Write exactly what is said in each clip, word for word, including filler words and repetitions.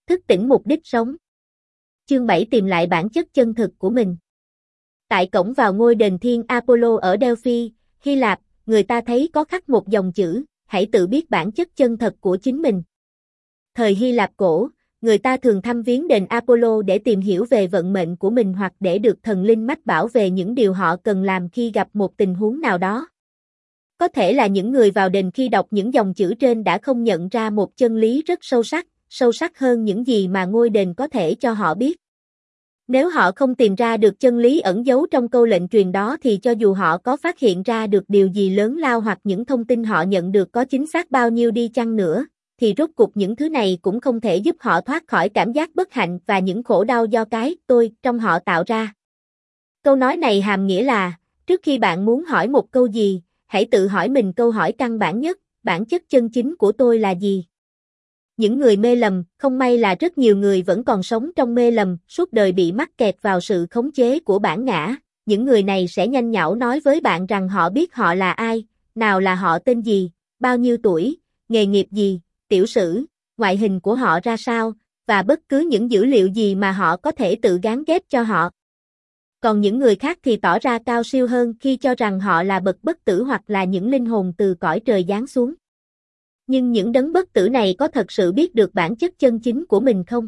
Thức tỉnh mục đích sống. Chương bảy tìm lại bản chất chân thực của mình. Tại cổng vào ngôi đền thiên Apollo ở Delphi, Hy Lạp, người ta thấy có khắc một dòng chữ, hãy tự biết bản chất chân thật của chính mình. Thời Hy Lạp cổ, người ta thường thăm viếng đền Apollo để tìm hiểu về vận mệnh của mình hoặc để được thần linh mách bảo về những điều họ cần làm khi gặp một tình huống nào đó. Có thể là những người vào đền khi đọc những dòng chữ trên đã không nhận ra một chân lý rất sâu sắc, sâu sắc hơn những gì mà ngôi đền có thể cho họ biết. Nếu họ không tìm ra được chân lý ẩn giấu trong câu lệnh truyền đó thì cho dù họ có phát hiện ra được điều gì lớn lao hoặc những thông tin họ nhận được có chính xác bao nhiêu đi chăng nữa, thì rốt cuộc những thứ này cũng không thể giúp họ thoát khỏi cảm giác bất hạnh và những khổ đau do cái tôi trong họ tạo ra. Câu nói này hàm nghĩa là, trước khi bạn muốn hỏi một câu gì, hãy tự hỏi mình câu hỏi căn bản nhất, bản chất chân chính của tôi là gì? Những người mê lầm, không may là rất nhiều người vẫn còn sống trong mê lầm, suốt đời bị mắc kẹt vào sự khống chế của bản ngã. Những người này sẽ nhanh nhảu nói với bạn rằng họ biết họ là ai, nào là họ tên gì, bao nhiêu tuổi, nghề nghiệp gì, tiểu sử, ngoại hình của họ ra sao, và bất cứ những dữ liệu gì mà họ có thể tự gán ghép cho họ. Còn những người khác thì tỏ ra cao siêu hơn khi cho rằng họ là bậc bất tử hoặc là những linh hồn từ cõi trời giáng xuống. Nhưng những đấng bất tử này có thật sự biết được bản chất chân chính của mình không?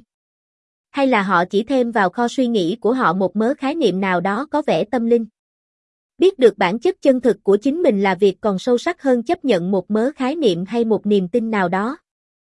Hay là họ chỉ thêm vào kho suy nghĩ của họ một mớ khái niệm nào đó có vẻ tâm linh? Biết được bản chất chân thực của chính mình là việc còn sâu sắc hơn chấp nhận một mớ khái niệm hay một niềm tin nào đó.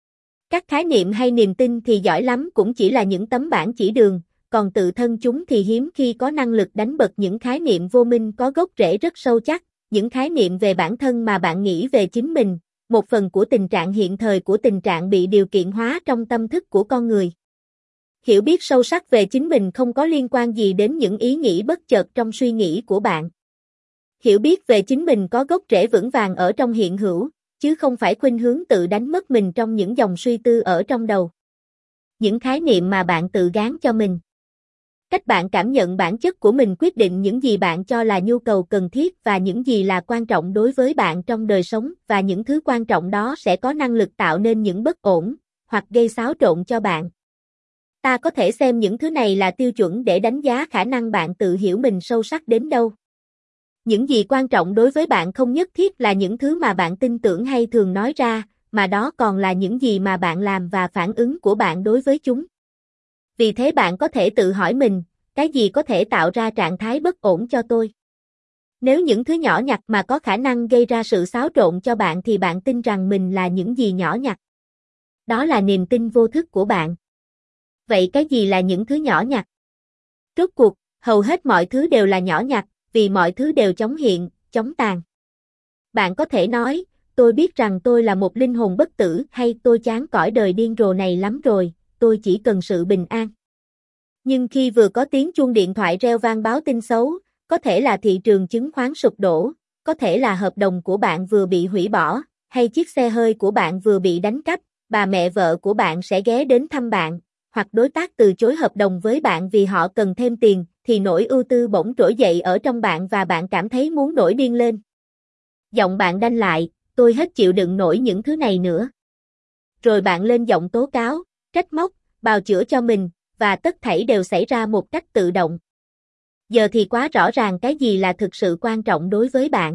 Các khái niệm hay niềm tin thì giỏi lắm cũng chỉ là những tấm bảng chỉ đường, còn tự thân chúng thì hiếm khi có năng lực đánh bật những khái niệm vô minh có gốc rễ rất sâu chắc, những khái niệm về bản thân mà bạn nghĩ về chính mình, một phần của tình trạng hiện thời của tình trạng bị điều kiện hóa trong tâm thức của con người. Hiểu biết sâu sắc về chính mình không có liên quan gì đến những ý nghĩ bất chợt trong suy nghĩ của bạn. Hiểu biết về chính mình có gốc rễ vững vàng ở trong hiện hữu, chứ không phải khuynh hướng tự đánh mất mình trong những dòng suy tư ở trong đầu. Những khái niệm mà bạn tự gán cho mình. Cách bạn cảm nhận bản chất của mình quyết định những gì bạn cho là nhu cầu cần thiết và những gì là quan trọng đối với bạn trong đời sống, và những thứ quan trọng đó sẽ có năng lực tạo nên những bất ổn, hoặc gây xáo trộn cho bạn. Ta có thể xem những thứ này là tiêu chuẩn để đánh giá khả năng bạn tự hiểu mình sâu sắc đến đâu. Những gì quan trọng đối với bạn không nhất thiết là những thứ mà bạn tin tưởng hay thường nói ra, mà đó còn là những gì mà bạn làm và phản ứng của bạn đối với chúng. Vì thế bạn có thể tự hỏi mình, cái gì có thể tạo ra trạng thái bất ổn cho tôi? Nếu những thứ nhỏ nhặt mà có khả năng gây ra sự xáo trộn cho bạn thì bạn tin rằng mình là những gì nhỏ nhặt. Đó là niềm tin vô thức của bạn. Vậy cái gì là những thứ nhỏ nhặt? Rốt cuộc, hầu hết mọi thứ đều là nhỏ nhặt, vì mọi thứ đều chóng hiện, chóng tàn. Bạn có thể nói, tôi biết rằng tôi là một linh hồn bất tử, hay tôi chán cõi đời điên rồ này lắm rồi, tôi chỉ cần sự bình an. Nhưng khi vừa có tiếng chuông điện thoại reo vang báo tin xấu, có thể là thị trường chứng khoán sụp đổ, có thể là hợp đồng của bạn vừa bị hủy bỏ, hay chiếc xe hơi của bạn vừa bị đánh cắp, bà mẹ vợ của bạn sẽ ghé đến thăm bạn, hoặc đối tác từ chối hợp đồng với bạn vì họ cần thêm tiền, thì nỗi ưu tư bỗng trỗi dậy ở trong bạn và bạn cảm thấy muốn nổi điên lên. Giọng bạn đanh lại, tôi hết chịu đựng nổi những thứ này nữa. Rồi bạn lên giọng tố cáo, trách móc, bào chữa cho mình, và tất thảy đều xảy ra một cách tự động. Giờ thì quá rõ ràng cái gì là thực sự quan trọng đối với bạn.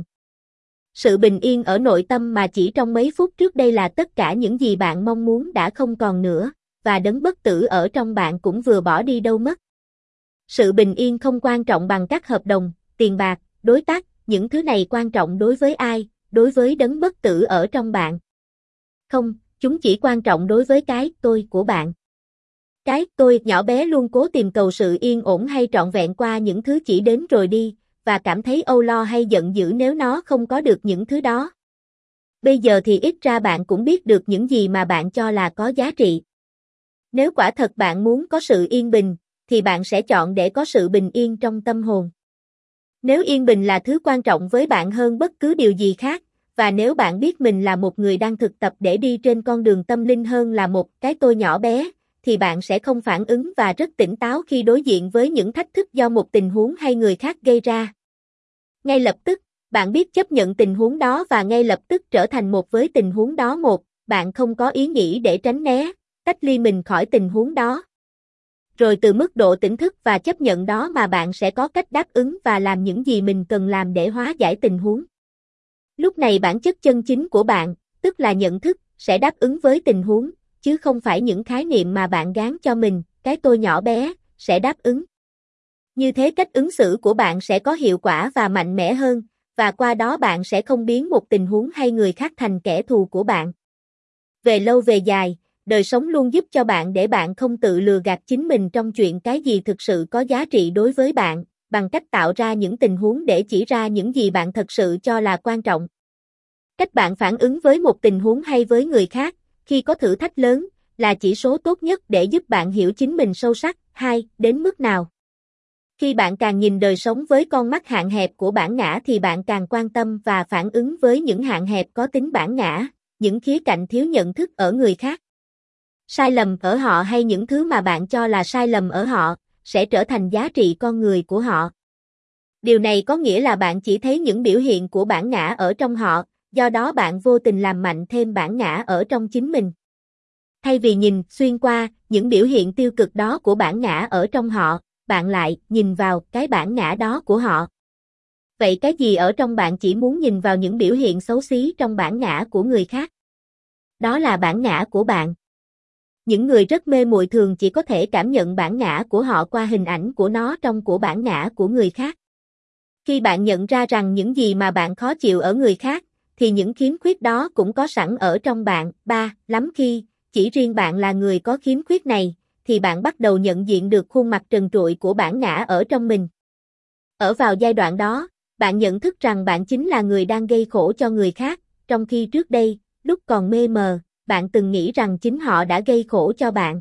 Sự bình yên ở nội tâm mà chỉ trong mấy phút trước đây là tất cả những gì bạn mong muốn đã không còn nữa, và đấng bất tử ở trong bạn cũng vừa bỏ đi đâu mất. Sự bình yên không quan trọng bằng các hợp đồng, tiền bạc, đối tác, những thứ này quan trọng đối với ai, đối với đấng bất tử ở trong bạn. Không, chúng chỉ quan trọng đối với cái tôi của bạn. Cái tôi nhỏ bé luôn cố tìm cầu sự yên ổn hay trọn vẹn qua những thứ chỉ đến rồi đi, và cảm thấy âu lo hay giận dữ nếu nó không có được những thứ đó. Bây giờ thì ít ra bạn cũng biết được những gì mà bạn cho là có giá trị. Nếu quả thật bạn muốn có sự yên bình, thì bạn sẽ chọn để có sự bình yên trong tâm hồn. Nếu yên bình là thứ quan trọng với bạn hơn bất cứ điều gì khác, và nếu bạn biết mình là một người đang thực tập để đi trên con đường tâm linh hơn là một cái tôi nhỏ bé, thì bạn sẽ không phản ứng và rất tỉnh táo khi đối diện với những thách thức do một tình huống hay người khác gây ra. Ngay lập tức, bạn biết chấp nhận tình huống đó và ngay lập tức trở thành một với tình huống đó một, bạn không có ý nghĩ để tránh né, tách ly mình khỏi tình huống đó. Rồi từ mức độ tỉnh thức và chấp nhận đó mà bạn sẽ có cách đáp ứng và làm những gì mình cần làm để hóa giải tình huống. Lúc này bản chất chân chính của bạn, tức là nhận thức, sẽ đáp ứng với tình huống, chứ không phải những khái niệm mà bạn gán cho mình, cái tôi nhỏ bé, sẽ đáp ứng. Như thế cách ứng xử của bạn sẽ có hiệu quả và mạnh mẽ hơn, và qua đó bạn sẽ không biến một tình huống hay người khác thành kẻ thù của bạn. Về lâu về dài, đời sống luôn giúp cho bạn để bạn không tự lừa gạt chính mình trong chuyện cái gì thực sự có giá trị đối với bạn, bằng cách tạo ra những tình huống để chỉ ra những gì bạn thật sự cho là quan trọng. Cách bạn phản ứng với một tình huống hay với người khác, khi có thử thách lớn, là chỉ số tốt nhất để giúp bạn hiểu chính mình sâu sắc, hai, đến mức nào. Khi bạn càng nhìn đời sống với con mắt hạn hẹp của bản ngã thì bạn càng quan tâm và phản ứng với những hạn hẹp có tính bản ngã, những khía cạnh thiếu nhận thức ở người khác. Sai lầm ở họ hay những thứ mà bạn cho là sai lầm ở họ, sẽ trở thành giá trị con người của họ. Điều này có nghĩa là bạn chỉ thấy những biểu hiện của bản ngã ở trong họ, do đó bạn vô tình làm mạnh thêm bản ngã ở trong chính mình. Thay vì nhìn xuyên qua những biểu hiện tiêu cực đó của bản ngã ở trong họ, bạn lại nhìn vào cái bản ngã đó của họ. Vậy cái gì ở trong bạn chỉ muốn nhìn vào những biểu hiện xấu xí trong bản ngã của người khác? Đó là bản ngã của bạn. Những người rất mê muội thường chỉ có thể cảm nhận bản ngã của họ qua hình ảnh của nó trong của bản ngã của người khác. Khi bạn nhận ra rằng những gì mà bạn khó chịu ở người khác, thì những khiếm khuyết đó cũng có sẵn ở trong bạn. Ba, lắm khi, chỉ riêng bạn là người có khiếm khuyết này, thì bạn bắt đầu nhận diện được khuôn mặt trần trụi của bản ngã ở trong mình. Ở vào giai đoạn đó, bạn nhận thức rằng bạn chính là người đang gây khổ cho người khác, trong khi trước đây, lúc còn mê mờ, bạn từng nghĩ rằng chính họ đã gây khổ cho bạn.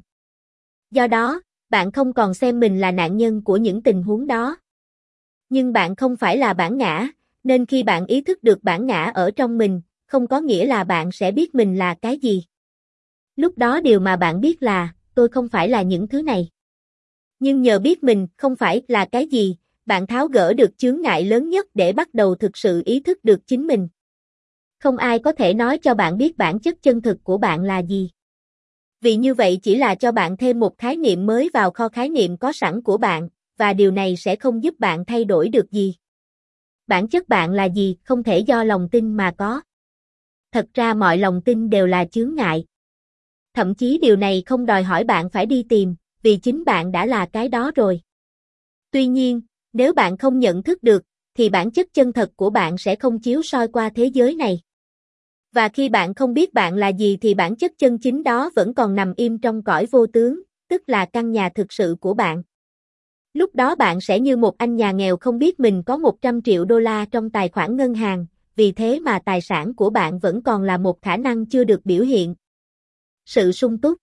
Do đó, bạn không còn xem mình là nạn nhân của những tình huống đó. Nhưng bạn không phải là bản ngã, nên khi bạn ý thức được bản ngã ở trong mình, không có nghĩa là bạn sẽ biết mình là cái gì. Lúc đó điều mà bạn biết là, tôi không phải là những thứ này. Nhưng nhờ biết mình không phải là cái gì, bạn tháo gỡ được chướng ngại lớn nhất để bắt đầu thực sự ý thức được chính mình. Không ai có thể nói cho bạn biết bản chất chân thực của bạn là gì. Vì như vậy chỉ là cho bạn thêm một khái niệm mới vào kho khái niệm có sẵn của bạn, và điều này sẽ không giúp bạn thay đổi được gì. Bản chất bạn là gì không thể do lòng tin mà có. Thật ra mọi lòng tin đều là chướng ngại. Thậm chí điều này không đòi hỏi bạn phải đi tìm, vì chính bạn đã là cái đó rồi. Tuy nhiên, nếu bạn không nhận thức được, thì bản chất chân thật của bạn sẽ không chiếu soi qua thế giới này. Và khi bạn không biết bạn là gì thì bản chất chân chính đó vẫn còn nằm im trong cõi vô tướng, tức là căn nhà thực sự của bạn. Lúc đó bạn sẽ như một anh nhà nghèo không biết mình có một trăm triệu đô la trong tài khoản ngân hàng, vì thế mà tài sản của bạn vẫn còn là một khả năng chưa được biểu hiện. Sự sung túc.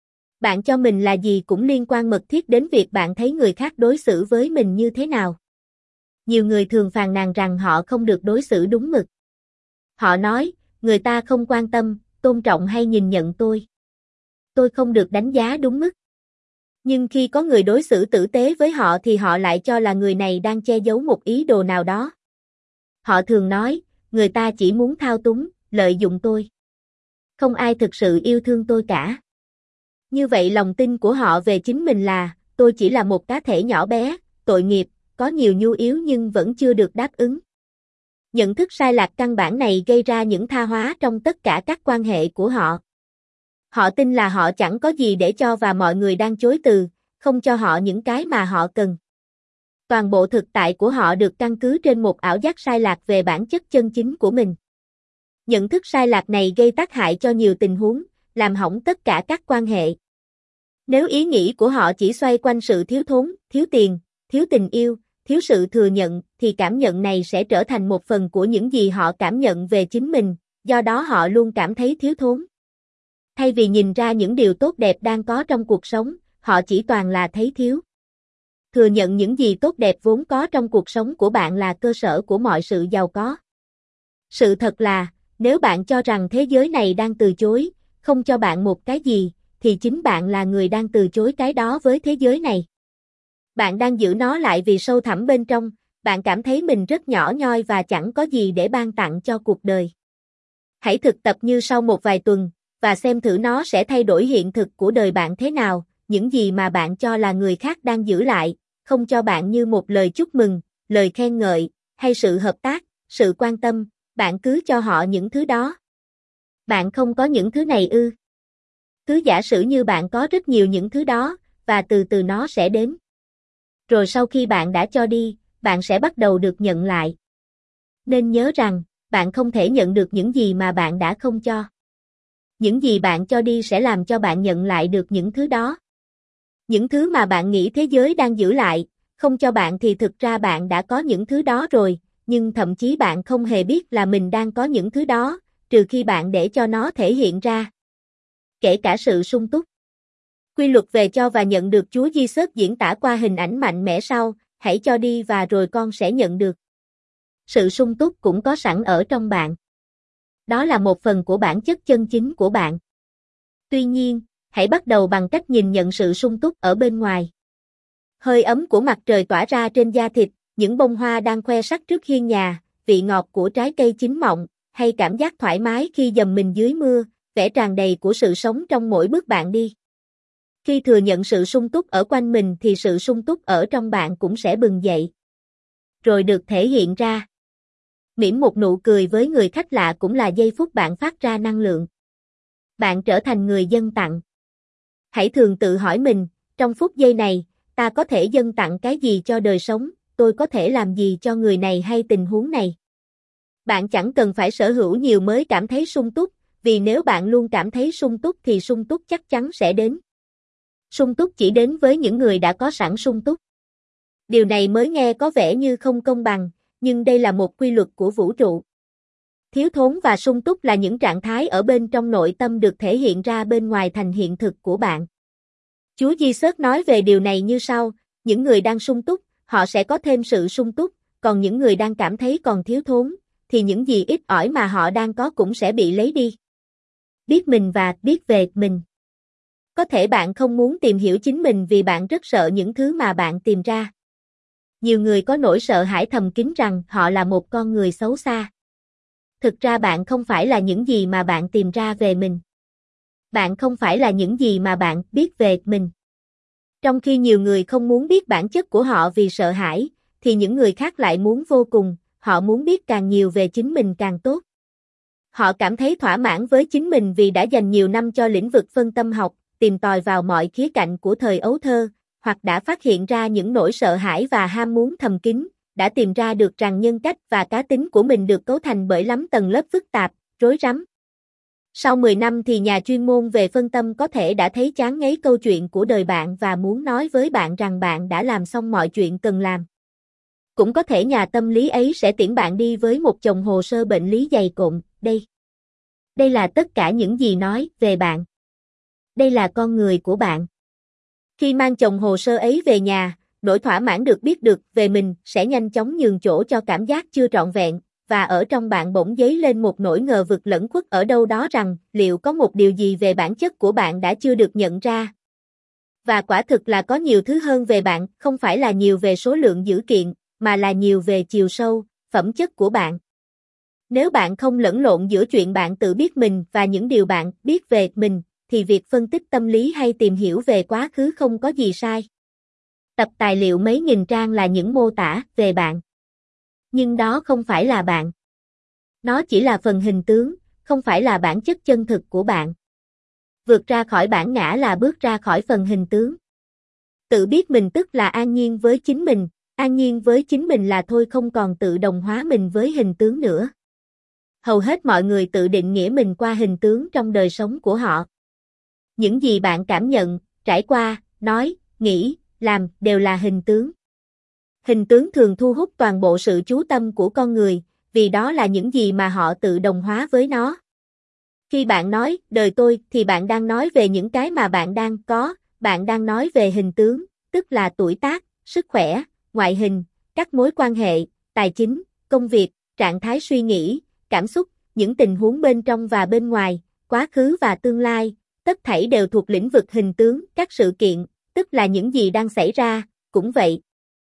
Bạn cho mình là gì cũng liên quan mật thiết đến việc bạn thấy người khác đối xử với mình như thế nào. Nhiều người thường phàn nàn rằng họ không được đối xử đúng mực. Họ nói, người ta không quan tâm, tôn trọng hay nhìn nhận tôi. Tôi không được đánh giá đúng mức. Nhưng khi có người đối xử tử tế với họ thì họ lại cho là người này đang che giấu một ý đồ nào đó. Họ thường nói, người ta chỉ muốn thao túng, lợi dụng tôi. Không ai thực sự yêu thương tôi cả. Như vậy lòng tin của họ về chính mình là, tôi chỉ là một cá thể nhỏ bé, tội nghiệp, có nhiều nhu yếu nhưng vẫn chưa được đáp ứng. Nhận thức sai lạc căn bản này gây ra những tha hóa trong tất cả các quan hệ của họ. Họ tin là họ chẳng có gì để cho và mọi người đang chối từ, không cho họ những cái mà họ cần. Toàn bộ thực tại của họ được căn cứ trên một ảo giác sai lạc về bản chất chân chính của mình. Nhận thức sai lạc này gây tác hại cho nhiều tình huống, làm hỏng tất cả các quan hệ. Nếu ý nghĩ của họ chỉ xoay quanh sự thiếu thốn, thiếu tiền, thiếu tình yêu, thiếu sự thừa nhận, thì cảm nhận này sẽ trở thành một phần của những gì họ cảm nhận về chính mình, do đó họ luôn cảm thấy thiếu thốn. Thay vì nhìn ra những điều tốt đẹp đang có trong cuộc sống, họ chỉ toàn là thấy thiếu. Thừa nhận những gì tốt đẹp vốn có trong cuộc sống của bạn là cơ sở của mọi sự giàu có. Sự thật là, nếu bạn cho rằng thế giới này đang từ chối, không cho bạn một cái gì, thì chính bạn là người đang từ chối cái đó với thế giới này. Bạn đang giữ nó lại vì sâu thẳm bên trong, bạn cảm thấy mình rất nhỏ nhoi và chẳng có gì để ban tặng cho cuộc đời. Hãy thực tập như sau một vài tuần, và xem thử nó sẽ thay đổi hiện thực của đời bạn thế nào, những gì mà bạn cho là người khác đang giữ lại, không cho bạn như một lời chúc mừng, lời khen ngợi, hay sự hợp tác, sự quan tâm, bạn cứ cho họ những thứ đó. Bạn không có những thứ này ư? Cứ giả sử như bạn có rất nhiều những thứ đó, và từ từ nó sẽ đến. Rồi sau khi bạn đã cho đi, bạn sẽ bắt đầu được nhận lại. Nên nhớ rằng, bạn không thể nhận được những gì mà bạn đã không cho. Những gì bạn cho đi sẽ làm cho bạn nhận lại được những thứ đó. Những thứ mà bạn nghĩ thế giới đang giữ lại, không cho bạn thì thực ra bạn đã có những thứ đó rồi, nhưng thậm chí bạn không hề biết là mình đang có những thứ đó, trừ khi bạn để cho nó thể hiện ra. Kể cả sự sung túc. Quy luật về cho và nhận được Chúa Giêsu diễn tả qua hình ảnh mạnh mẽ sau, hãy cho đi và rồi con sẽ nhận được. Sự sung túc cũng có sẵn ở trong bạn. Đó là một phần của bản chất chân chính của bạn. Tuy nhiên, hãy bắt đầu bằng cách nhìn nhận sự sung túc ở bên ngoài. Hơi ấm của mặt trời tỏa ra trên da thịt, những bông hoa đang khoe sắc trước hiên nhà, vị ngọt của trái cây chín mọng, hay cảm giác thoải mái khi dầm mình dưới mưa, vẻ tràn đầy của sự sống trong mỗi bước bạn đi. Khi thừa nhận sự sung túc ở quanh mình thì sự sung túc ở trong bạn cũng sẽ bừng dậy. Rồi được thể hiện ra. Mỉm một nụ cười với người khách lạ cũng là giây phút bạn phát ra năng lượng. Bạn trở thành người dâng tặng. Hãy thường tự hỏi mình, trong phút giây này, ta có thể dâng tặng cái gì cho đời sống, tôi có thể làm gì cho người này hay tình huống này. Bạn chẳng cần phải sở hữu nhiều mới cảm thấy sung túc, vì nếu bạn luôn cảm thấy sung túc thì sung túc chắc chắn sẽ đến. Sung túc chỉ đến với những người đã có sẵn sung túc. Điều này mới nghe có vẻ như không công bằng, nhưng đây là một quy luật của vũ trụ. Thiếu thốn và sung túc là những trạng thái ở bên trong nội tâm được thể hiện ra bên ngoài thành hiện thực của bạn. Chúa Giêsu nói về điều này như sau, những người đang sung túc, họ sẽ có thêm sự sung túc, còn những người đang cảm thấy còn thiếu thốn, thì những gì ít ỏi mà họ đang có cũng sẽ bị lấy đi. Biết mình và biết về mình. Có thể bạn không muốn tìm hiểu chính mình vì bạn rất sợ những thứ mà bạn tìm ra. Nhiều người có nỗi sợ hãi thầm kín rằng họ là một con người xấu xa. Thực ra bạn không phải là những gì mà bạn tìm ra về mình. Bạn không phải là những gì mà bạn biết về mình. Trong khi nhiều người không muốn biết bản chất của họ vì sợ hãi, thì những người khác lại muốn vô cùng, họ muốn biết càng nhiều về chính mình càng tốt. Họ cảm thấy thỏa mãn với chính mình vì đã dành nhiều năm cho lĩnh vực phân tâm học, tìm tòi vào mọi khía cạnh của thời ấu thơ, hoặc đã phát hiện ra những nỗi sợ hãi và ham muốn thầm kín, đã tìm ra được rằng nhân cách và cá tính của mình được cấu thành bởi lắm tầng lớp phức tạp, rối rắm. Sau mười năm thì nhà chuyên môn về phân tâm có thể đã thấy chán ngấy câu chuyện của đời bạn và muốn nói với bạn rằng bạn đã làm xong mọi chuyện cần làm. Cũng có thể nhà tâm lý ấy sẽ tiễn bạn đi với một chồng hồ sơ bệnh lý dày cộm, đây. Đây là tất cả những gì nói về bạn. Đây là con người của bạn. Khi mang chồng hồ sơ ấy về nhà, nỗi thỏa mãn được biết được về mình sẽ nhanh chóng nhường chỗ cho cảm giác chưa trọn vẹn, và ở trong bạn bỗng dấy lên một nỗi ngờ vực lẫn khuất ở đâu đó rằng liệu có một điều gì về bản chất của bạn đã chưa được nhận ra. Và quả thực là có nhiều thứ hơn về bạn, không phải là nhiều về số lượng dữ kiện, mà là nhiều về chiều sâu, phẩm chất của bạn. Nếu bạn không lẫn lộn giữa chuyện bạn tự biết mình và những điều bạn biết về mình, thì việc phân tích tâm lý hay tìm hiểu về quá khứ không có gì sai. Tập tài liệu mấy nghìn trang là những mô tả về bạn. Nhưng đó không phải là bạn. Nó chỉ là phần hình tướng, không phải là bản chất chân thực của bạn. Vượt ra khỏi bản ngã là bước ra khỏi phần hình tướng. Tự biết mình tức là an nhiên với chính mình, an nhiên với chính mình là thôi không còn tự đồng hóa mình với hình tướng nữa. Hầu hết mọi người tự định nghĩa mình qua hình tướng trong đời sống của họ. Những gì bạn cảm nhận, trải qua, nói, nghĩ, làm đều là hình tướng. Hình tướng thường thu hút toàn bộ sự chú tâm của con người, vì đó là những gì mà họ tự đồng hóa với nó. Khi bạn nói, đời tôi, thì bạn đang nói về những cái mà bạn đang có, bạn đang nói về hình tướng, tức là tuổi tác, sức khỏe, ngoại hình, các mối quan hệ, tài chính, công việc, trạng thái suy nghĩ, cảm xúc, những tình huống bên trong và bên ngoài, quá khứ và tương lai, tất thảy đều thuộc lĩnh vực hình tướng, các sự kiện, tức là những gì đang xảy ra, cũng vậy.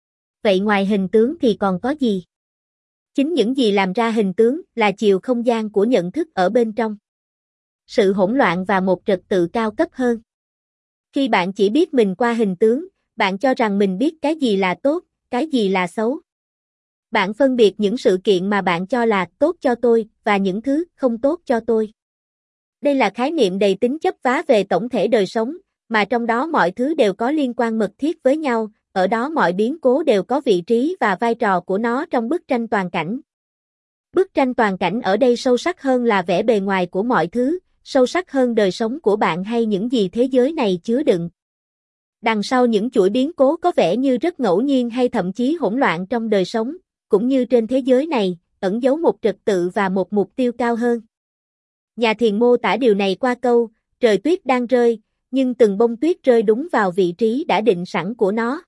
Vậy ngoài hình tướng thì còn có gì? Chính những gì làm ra hình tướng là chiều không gian của nhận thức ở bên trong. sự hỗn loạn và một trật tự cao cấp hơn. Khi bạn chỉ biết mình qua hình tướng, bạn cho rằng mình biết cái gì là tốt, cái gì là xấu. Bạn phân biệt những sự kiện mà bạn cho là tốt cho tôi và những thứ không tốt cho tôi. Đây là khái niệm đầy tính chấp vá về tổng thể đời sống, mà trong đó mọi thứ đều có liên quan mật thiết với nhau, ở đó mọi biến cố đều có vị trí và vai trò của nó trong bức tranh toàn cảnh. Bức tranh toàn cảnh ở đây sâu sắc hơn là vẻ bề ngoài của mọi thứ, sâu sắc hơn đời sống của bạn hay những gì thế giới này chứa đựng. Đằng sau những chuỗi biến cố có vẻ như rất ngẫu nhiên hay thậm chí hỗn loạn trong đời sống, cũng như trên thế giới này, ẩn giấu một trật tự và một mục tiêu cao hơn. Nhà thiền mô tả điều này qua câu, trời tuyết đang rơi, nhưng từng bông tuyết rơi đúng vào vị trí đã định sẵn của nó.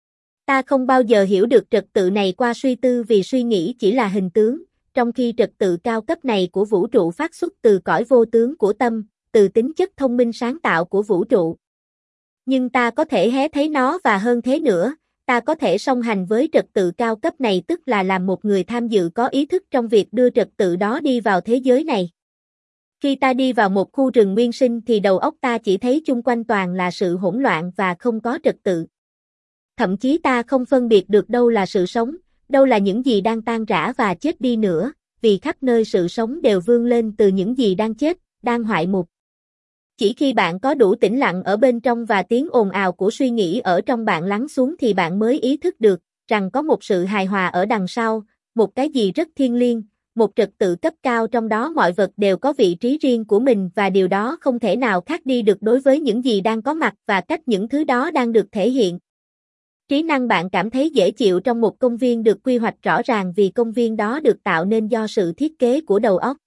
Ta không bao giờ hiểu được trật tự này qua suy tư vì suy nghĩ chỉ là hình tướng, trong khi trật tự cao cấp này của vũ trụ phát xuất từ cõi vô tướng của tâm, từ tính chất thông minh sáng tạo của vũ trụ. Nhưng ta có thể hé thấy nó và hơn thế nữa, ta có thể song hành với trật tự cao cấp này, tức là làm một người tham dự có ý thức trong việc đưa trật tự đó đi vào thế giới này. Khi ta đi vào một khu rừng nguyên sinh thì đầu óc ta chỉ thấy chung quanh toàn là sự hỗn loạn và không có trật tự. Thậm chí ta không phân biệt được đâu là sự sống, đâu là những gì đang tan rã và chết đi nữa, vì khắp nơi sự sống đều vươn lên từ những gì đang chết, đang hoại mục. Chỉ khi bạn có đủ tĩnh lặng ở bên trong và tiếng ồn ào của suy nghĩ ở trong bạn lắng xuống thì bạn mới ý thức được rằng có một sự hài hòa ở đằng sau, một cái gì rất thiêng liêng, một trật tự cấp cao trong đó mọi vật đều có vị trí riêng của mình và điều đó không thể nào khác đi được đối với những gì đang có mặt và cách những thứ đó đang được thể hiện. Trí năng bạn cảm thấy dễ chịu trong một công viên được quy hoạch rõ ràng vì công viên đó được tạo nên do sự thiết kế của đầu óc.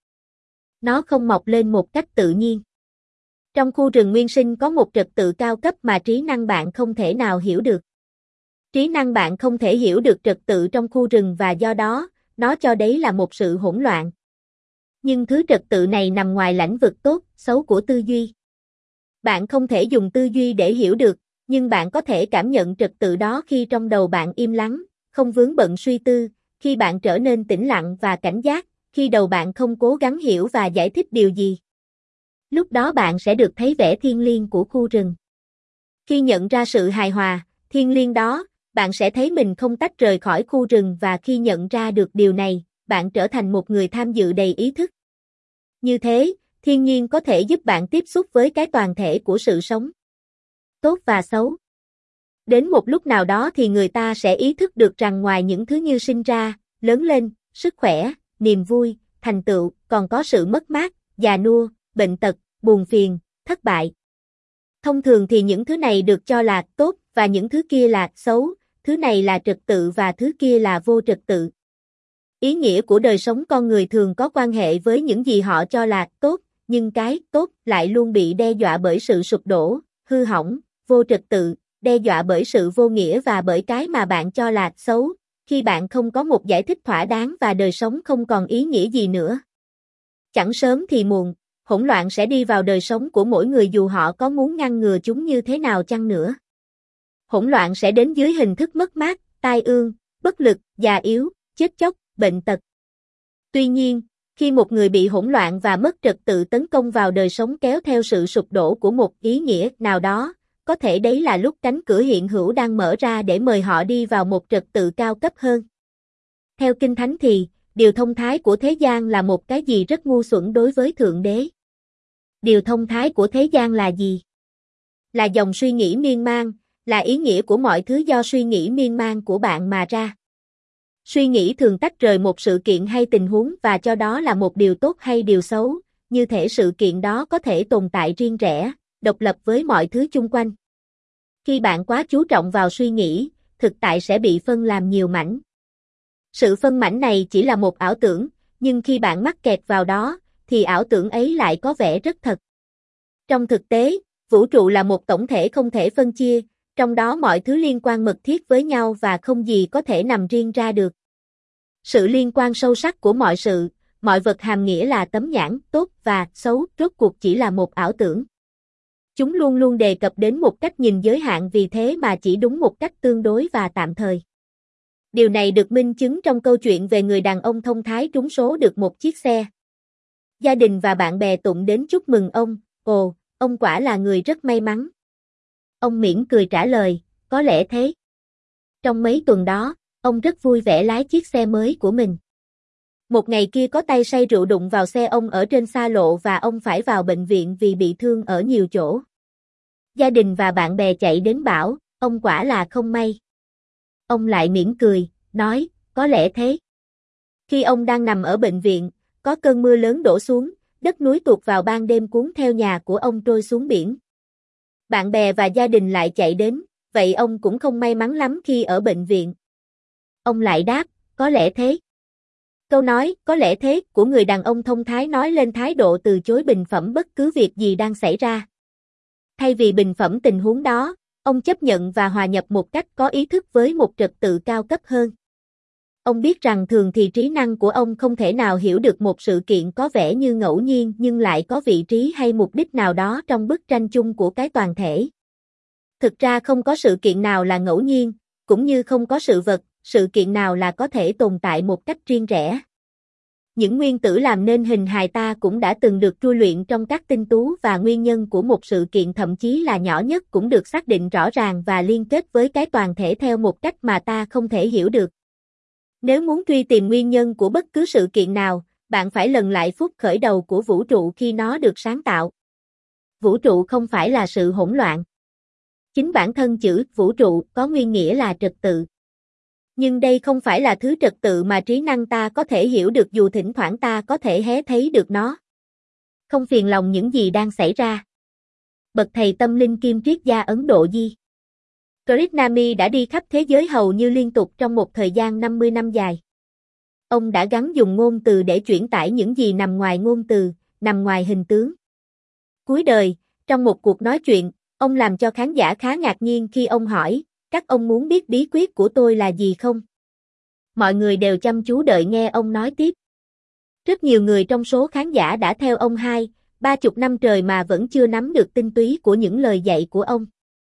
Nó không mọc lên một cách tự nhiên. Trong khu rừng nguyên sinh có một trật tự cao cấp mà trí năng bạn không thể nào hiểu được. Trí năng bạn không thể hiểu được trật tự trong khu rừng và do đó, nó cho đấy là một sự hỗn loạn. Nhưng thứ trật tự này nằm ngoài lãnh vực tốt, xấu của tư duy. Bạn không thể dùng tư duy để hiểu được, nhưng bạn có thể cảm nhận trật tự đó khi trong đầu bạn im lắng, không vướng bận suy tư, khi bạn trở nên tĩnh lặng và cảnh giác, khi đầu bạn không cố gắng hiểu và giải thích điều gì. Lúc đó bạn sẽ được thấy vẻ thiêng liêng của khu rừng. Khi nhận ra sự hài hòa, thiêng liêng đó, bạn sẽ thấy mình không tách rời khỏi khu rừng và khi nhận ra được điều này, bạn trở thành một người tham dự đầy ý thức. Như thế, thiên nhiên có thể giúp bạn tiếp xúc với cái toàn thể của sự sống. Tốt và xấu. Đến một lúc nào đó thì người ta sẽ ý thức được rằng ngoài những thứ như sinh ra, lớn lên, sức khỏe, niềm vui, thành tựu, còn có sự mất mát, già nua, bệnh tật, buồn phiền, thất bại. Thông thường thì những thứ này được cho là tốt và những thứ kia là xấu, thứ này là trật tự và thứ kia là vô trật tự. Ý nghĩa của đời sống con người thường có quan hệ với những gì họ cho là tốt, nhưng cái tốt lại luôn bị đe dọa bởi sự sụp đổ, hư hỏng, vô trật tự, đe dọa bởi sự vô nghĩa và bởi cái mà bạn cho là xấu, khi bạn không có một giải thích thỏa đáng và đời sống không còn ý nghĩa gì nữa. Chẳng sớm thì muộn, hỗn loạn sẽ đi vào đời sống của mỗi người dù họ có muốn ngăn ngừa chúng như thế nào chăng nữa. Hỗn loạn sẽ đến dưới hình thức mất mát, tai ương, bất lực, già yếu, chết chóc, bệnh tật. Tuy nhiên, khi một người bị hỗn loạn và mất trật tự tấn công vào đời sống kéo theo sự sụp đổ của một ý nghĩa nào đó, có thể đấy là lúc cánh cửa hiện hữu đang mở ra để mời họ đi vào một trật tự cao cấp hơn. Theo Kinh Thánh thì, điều thông thái của thế gian là một cái gì rất ngu xuẩn đối với Thượng Đế. Điều thông thái của thế gian là gì? Là dòng suy nghĩ miên man, là ý nghĩa của mọi thứ do suy nghĩ miên man của bạn mà ra. Suy nghĩ thường tách rời một sự kiện hay tình huống và cho đó là một điều tốt hay điều xấu, như thể sự kiện đó có thể tồn tại riêng rẽ, độc lập với mọi thứ chung quanh. Khi bạn quá chú trọng vào suy nghĩ, thực tại sẽ bị phân làm nhiều mảnh. Sự phân mảnh này chỉ là một ảo tưởng, nhưng khi bạn mắc kẹt vào đó, thì ảo tưởng ấy lại có vẻ rất thật. Trong thực tế, vũ trụ là một tổng thể không thể phân chia, trong đó mọi thứ liên quan mật thiết với nhau và không gì có thể nằm riêng ra được. Sự liên quan sâu sắc của mọi sự, mọi vật hàm nghĩa là tấm nhãn, tốt và xấu, rốt cuộc chỉ là một ảo tưởng. Chúng luôn luôn đề cập đến một cách nhìn giới hạn vì thế mà chỉ đúng một cách tương đối và tạm thời. Điều này được minh chứng trong câu chuyện về người đàn ông thông thái trúng số được một chiếc xe. Gia đình và bạn bè tụng đến chúc mừng ông, ồ, ông quả là người rất may mắn. Ông mỉm cười trả lời, có lẽ thế. Trong mấy tuần đó, ông rất vui vẻ lái chiếc xe mới của mình. Một ngày kia có tay say rượu đụng vào xe ông ở trên xa lộ và ông phải vào bệnh viện vì bị thương ở nhiều chỗ. Gia đình và bạn bè chạy đến bảo, ông quả là không may. Ông lại mỉm cười, nói, có lẽ thế. Khi ông đang nằm ở bệnh viện, có cơn mưa lớn đổ xuống, đất núi tuột vào ban đêm cuốn theo nhà của ông trôi xuống biển. Bạn bè và gia đình lại chạy đến, vậy ông cũng không may mắn lắm khi ở bệnh viện. Ông lại đáp, có lẽ thế. Câu nói, có lẽ thế, của người đàn ông thông thái nói lên thái độ từ chối bình phẩm bất cứ việc gì đang xảy ra. Thay vì bình phẩm tình huống đó, ông chấp nhận và hòa nhập một cách có ý thức với một trật tự cao cấp hơn. Ông biết rằng thường thì trí năng của ông không thể nào hiểu được một sự kiện có vẻ như ngẫu nhiên nhưng lại có vị trí hay mục đích nào đó trong bức tranh chung của cái toàn thể. Thực ra không có sự kiện nào là ngẫu nhiên, cũng như không có sự vật, sự kiện nào là có thể tồn tại một cách riêng rẽ. Những nguyên tử làm nên hình hài ta cũng đã từng được trui luyện trong các tinh tú và nguyên nhân của một sự kiện thậm chí là nhỏ nhất cũng được xác định rõ ràng và liên kết với cái toàn thể theo một cách mà ta không thể hiểu được. Nếu muốn truy tìm nguyên nhân của bất cứ sự kiện nào, bạn phải lần lại phút khởi đầu của vũ trụ khi nó được sáng tạo. Vũ trụ không phải là sự hỗn loạn. Chính bản thân chữ vũ trụ có nguyên nghĩa là trật tự. Nhưng đây không phải là thứ trật tự mà trí năng ta có thể hiểu được dù thỉnh thoảng ta có thể hé thấy được nó. Không phiền lòng những gì đang xảy ra. Bậc thầy tâm linh kim triết gia Ấn Độ Di Krishnamurti đã đi khắp thế giới hầu như liên tục trong một thời gian năm mươi năm dài. Ông đã gắng dùng ngôn từ để chuyển tải những gì nằm ngoài ngôn từ, nằm ngoài hình tướng. Cuối đời, trong một cuộc nói chuyện, ông làm cho khán giả khá ngạc nhiên khi ông hỏi, các ông muốn biết bí quyết của tôi là gì không? Mọi người đều chăm chú đợi nghe ông nói tiếp. Rất nhiều người trong số khán giả đã theo ông hai, ba chục năm trời mà vẫn chưa nắm được tinh túy của những lời dạy của ông.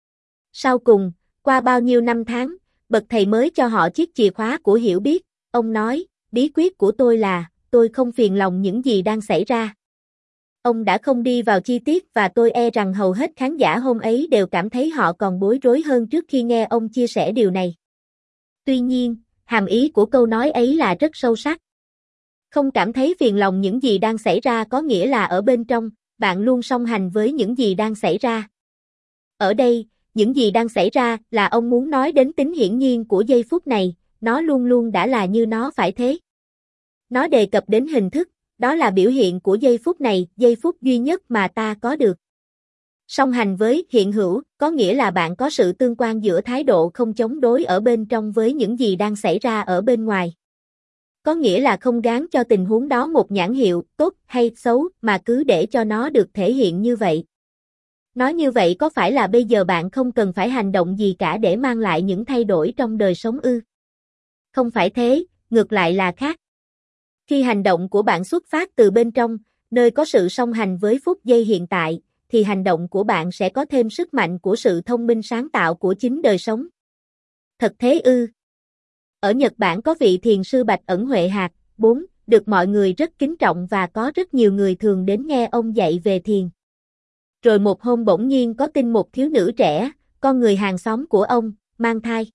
Sau cùng, qua bao nhiêu năm tháng, bậc thầy mới cho họ chiếc chìa khóa của hiểu biết. Ông nói, bí quyết của tôi là, tôi không phiền lòng những gì đang xảy ra. Ông đã không đi vào chi tiết và tôi e rằng hầu hết khán giả hôm ấy đều cảm thấy họ còn bối rối hơn trước khi nghe ông chia sẻ điều này. Tuy nhiên, hàm ý của câu nói ấy là rất sâu sắc. Không cảm thấy phiền lòng những gì đang xảy ra có nghĩa là ở bên trong, bạn luôn song hành với những gì đang xảy ra. Ở đây, những gì đang xảy ra là ông muốn nói đến tính hiển nhiên của giây phút này, nó luôn luôn đã là như nó phải thế. Nó đề cập đến hình thức, đó là biểu hiện của giây phút này, giây phút duy nhất mà ta có được. Song hành với hiện hữu, có nghĩa là bạn có sự tương quan giữa thái độ không chống đối ở bên trong với những gì đang xảy ra ở bên ngoài. Có nghĩa là không gán cho tình huống đó một nhãn hiệu, tốt hay xấu, mà cứ để cho nó được thể hiện như vậy. Nói như vậy có phải là bây giờ bạn không cần phải hành động gì cả để mang lại những thay đổi trong đời sống ư? Không phải thế, ngược lại là khác. Khi hành động của bạn xuất phát từ bên trong, nơi có sự song hành với phút giây hiện tại, thì hành động của bạn sẽ có thêm sức mạnh của sự thông minh sáng tạo của chính đời sống. Thật thế ư? Ở Nhật Bản có vị thiền sư Bạch Ẩn Huệ Hạc, bốn, được mọi người rất kính trọng và có rất nhiều người thường đến nghe ông dạy về thiền. Rồi một hôm bỗng nhiên có tin một thiếu nữ trẻ, con người hàng xóm của ông, mang thai.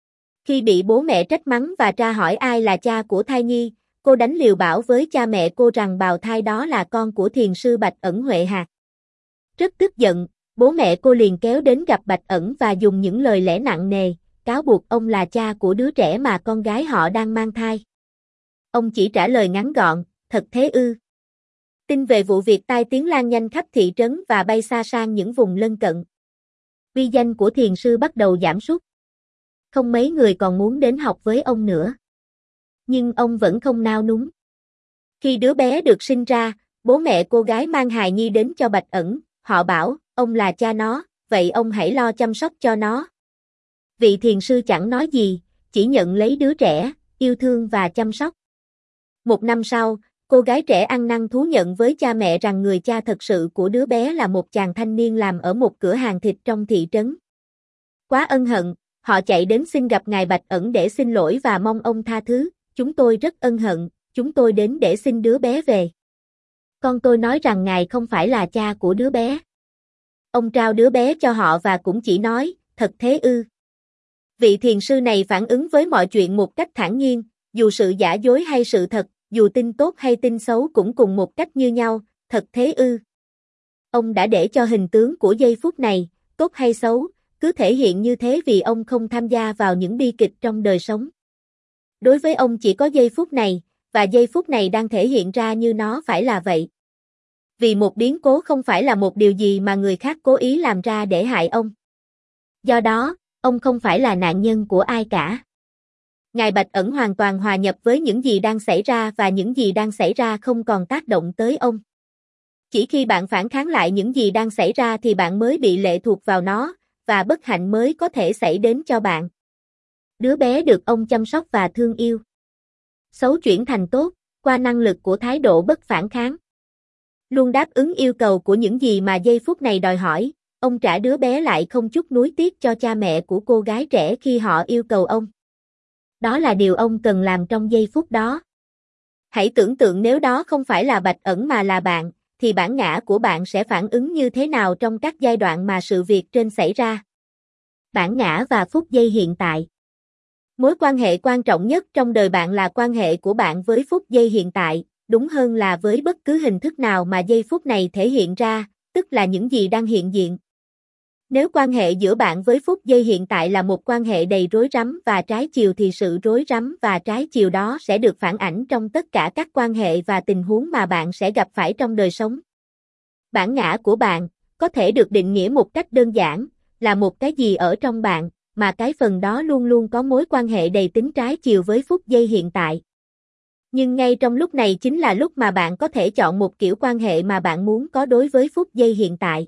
Khi bị bố mẹ trách mắng và tra hỏi ai là cha của thai nhi, cô đánh liều bảo với cha mẹ cô rằng bào thai đó là con của thiền sư Bạch Ẩn Huệ Hạc. Rất tức giận, bố mẹ cô liền kéo đến gặp Bạch Ẩn và dùng những lời lẽ nặng nề, cáo buộc ông là cha của đứa trẻ mà con gái họ đang mang thai. Ông chỉ trả lời ngắn gọn, thật thế ư? Tin về vụ việc tai tiếng lan nhanh khắp thị trấn và bay xa sang những vùng lân cận. Uy danh của thiền sư bắt đầu giảm sút. Không mấy người còn muốn đến học với ông nữa. Nhưng ông vẫn không nao núng. Khi đứa bé được sinh ra, bố mẹ cô gái mang hài nhi đến cho Bạch Ẩn, họ bảo, ông là cha nó, vậy ông hãy lo chăm sóc cho nó. Vị thiền sư chẳng nói gì, chỉ nhận lấy đứa trẻ, yêu thương và chăm sóc. Một năm sau, cô gái trẻ ăn năn thú nhận với cha mẹ rằng người cha thật sự của đứa bé là một chàng thanh niên làm ở một cửa hàng thịt trong thị trấn. Quá ân hận, họ chạy đến xin gặp ngài Bạch Ẩn để xin lỗi và mong ông tha thứ. Chúng tôi rất ân hận, chúng tôi đến để xin đứa bé về. Con tôi nói rằng ngài không phải là cha của đứa bé. Ông trao đứa bé cho họ và cũng chỉ nói, thật thế ư. Vị thiền sư này phản ứng với mọi chuyện một cách thản nhiên, dù sự giả dối hay sự thật, dù tin tốt hay tin xấu cũng cùng một cách như nhau, thật thế ư. Ông đã để cho hình tướng của giây phút này, tốt hay xấu, cứ thể hiện như thế vì ông không tham gia vào những bi kịch trong đời sống. Đối với ông chỉ có giây phút này, và giây phút này đang thể hiện ra như nó phải là vậy. Vì một biến cố không phải là một điều gì mà người khác cố ý làm ra để hại ông. Do đó, ông không phải là nạn nhân của ai cả. Ngài Bạch Ẩn hoàn toàn hòa nhập với những gì đang xảy ra và những gì đang xảy ra không còn tác động tới ông. Chỉ khi bạn phản kháng lại những gì đang xảy ra thì bạn mới bị lệ thuộc vào nó, và bất hạnh mới có thể xảy đến cho bạn. Đứa bé được ông chăm sóc và thương yêu. Xấu chuyển thành tốt, qua năng lực của thái độ bất phản kháng. Luôn đáp ứng yêu cầu của những gì mà giây phút này đòi hỏi, ông trả đứa bé lại không chút nuối tiếc cho cha mẹ của cô gái trẻ khi họ yêu cầu ông. Đó là điều ông cần làm trong giây phút đó. Hãy tưởng tượng nếu đó không phải là Bạch Ẩn mà là bạn, thì bản ngã của bạn sẽ phản ứng như thế nào trong các giai đoạn mà sự việc trên xảy ra. Bản ngã và phút giây hiện tại. Mối quan hệ quan trọng nhất trong đời bạn là quan hệ của bạn với phút giây hiện tại, đúng hơn là với bất cứ hình thức nào mà giây phút này thể hiện ra, tức là những gì đang hiện diện. Nếu quan hệ giữa bạn với phút giây hiện tại là một quan hệ đầy rối rắm và trái chiều thì sự rối rắm và trái chiều đó sẽ được phản ảnh trong tất cả các quan hệ và tình huống mà bạn sẽ gặp phải trong đời sống. Bản ngã của bạn có thể được định nghĩa một cách đơn giản là một cái gì ở trong bạn, mà cái phần đó luôn luôn có mối quan hệ đầy tính trái chiều với phút giây hiện tại. Nhưng ngay trong lúc này chính là lúc mà bạn có thể chọn một kiểu quan hệ mà bạn muốn có đối với phút giây hiện tại.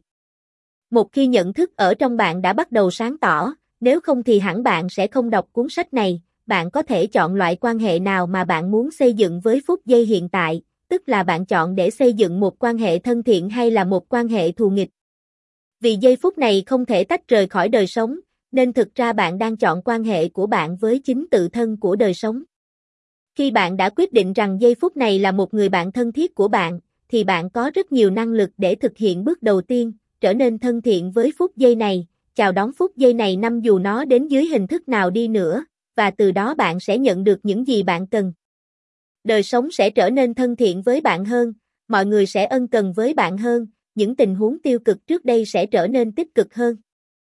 Một khi nhận thức ở trong bạn đã bắt đầu sáng tỏ, nếu không thì hẳn bạn sẽ không đọc cuốn sách này, bạn có thể chọn loại quan hệ nào mà bạn muốn xây dựng với phút giây hiện tại, tức là bạn chọn để xây dựng một quan hệ thân thiện hay là một quan hệ thù nghịch. Vì giây phút này không thể tách rời khỏi đời sống, nên thực ra bạn đang chọn quan hệ của bạn với chính tự thân của đời sống. Khi bạn đã quyết định rằng giây phút này là một người bạn thân thiết của bạn, thì bạn có rất nhiều năng lực để thực hiện bước đầu tiên, trở nên thân thiện với phút giây này, chào đón phút giây này năm dù nó đến dưới hình thức nào đi nữa, và từ đó bạn sẽ nhận được những gì bạn cần. Đời sống sẽ trở nên thân thiện với bạn hơn, mọi người sẽ ân cần với bạn hơn, những tình huống tiêu cực trước đây sẽ trở nên tích cực hơn.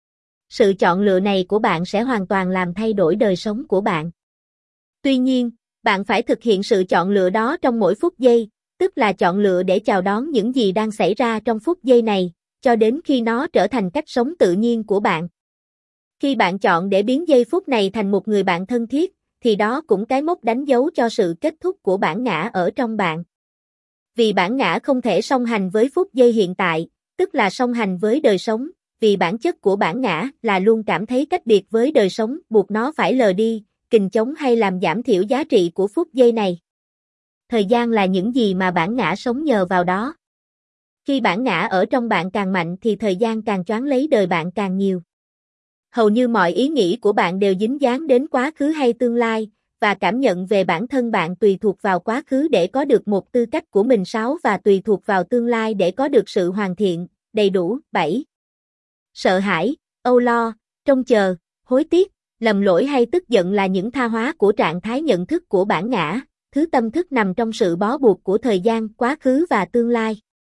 Sự chọn lựa này của bạn sẽ hoàn toàn làm thay đổi đời sống của bạn. Tuy nhiên, bạn phải thực hiện sự chọn lựa đó trong mỗi phút giây, tức là chọn lựa để chào đón những gì đang xảy ra trong phút giây này, cho đến khi nó trở thành cách sống tự nhiên của bạn. Khi bạn chọn để biến giây phút này thành một người bạn thân thiết, thì đó cũng cái mốc đánh dấu cho sự kết thúc của bản ngã ở trong bạn. Vì bản ngã không thể song hành với phút giây hiện tại, tức là song hành với đời sống, vì bản chất của bản ngã là luôn cảm thấy cách biệt với đời sống, buộc nó phải lờ đi, kình chống hay làm giảm thiểu giá trị của phút giây này. Thời gian là những gì mà bản ngã sống nhờ vào đó. Khi bản ngã ở trong bạn càng mạnh thì thời gian càng choán lấy đời bạn càng nhiều. Hầu như mọi ý nghĩ của bạn đều dính dáng đến quá khứ hay tương lai, và cảm nhận về bản thân bạn tùy thuộc vào quá khứ để có được một tư cách của mình sáu và tùy thuộc vào tương lai để có được sự hoàn thiện, đầy đủ. bảy. Sợ hãi, âu lo, trông chờ, hối tiếc, lầm lỗi hay tức giận là những tha hóa của trạng thái nhận thức của bản ngã, thứ tâm thức nằm trong sự bó buộc của thời gian, quá khứ và tương lai.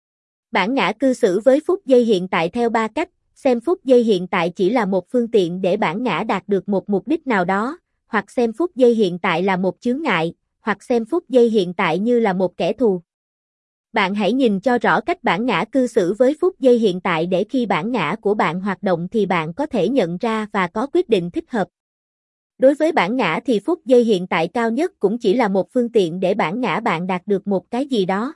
Bản ngã cư xử với phút giây hiện tại theo ba cách, xem phút giây hiện tại chỉ là một phương tiện để bản ngã đạt được một mục đích nào đó, hoặc xem phút giây hiện tại là một chướng ngại, hoặc xem phút giây hiện tại như là một kẻ thù. Bạn hãy nhìn cho rõ cách bản ngã cư xử với phút giây hiện tại để khi bản ngã của bạn hoạt động thì bạn có thể nhận ra và có quyết định thích hợp. Đối với bản ngã thì phút giây hiện tại cao nhất cũng chỉ là một phương tiện để bản ngã bạn đạt được một cái gì đó.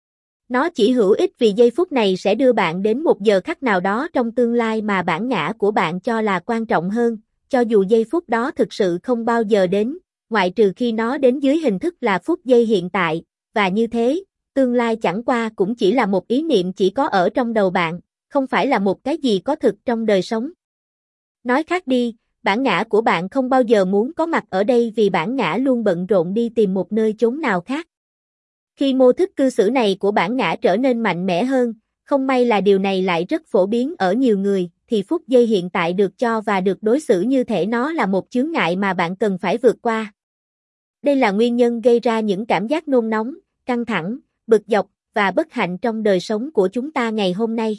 Nó chỉ hữu ích vì giây phút này sẽ đưa bạn đến một giờ khắc nào đó trong tương lai mà bản ngã của bạn cho là quan trọng hơn, cho dù giây phút đó thực sự không bao giờ đến, ngoại trừ khi nó đến dưới hình thức là phút giây hiện tại, và như thế, tương lai chẳng qua cũng chỉ là một ý niệm chỉ có ở trong đầu bạn, không phải là một cái gì có thực trong đời sống. Nói khác đi, bản ngã của bạn không bao giờ muốn có mặt ở đây vì bản ngã luôn bận rộn đi tìm một nơi chốn nào khác. Khi mô thức cư xử này của bản ngã trở nên mạnh mẽ hơn, không may là điều này lại rất phổ biến ở nhiều người, thì phút giây hiện tại được cho và được đối xử như thể nó là một chướng ngại mà bạn cần phải vượt qua. Đây là nguyên nhân gây ra những cảm giác nôn nóng, căng thẳng, bực dọc và bất hạnh trong đời sống của chúng ta ngày hôm nay.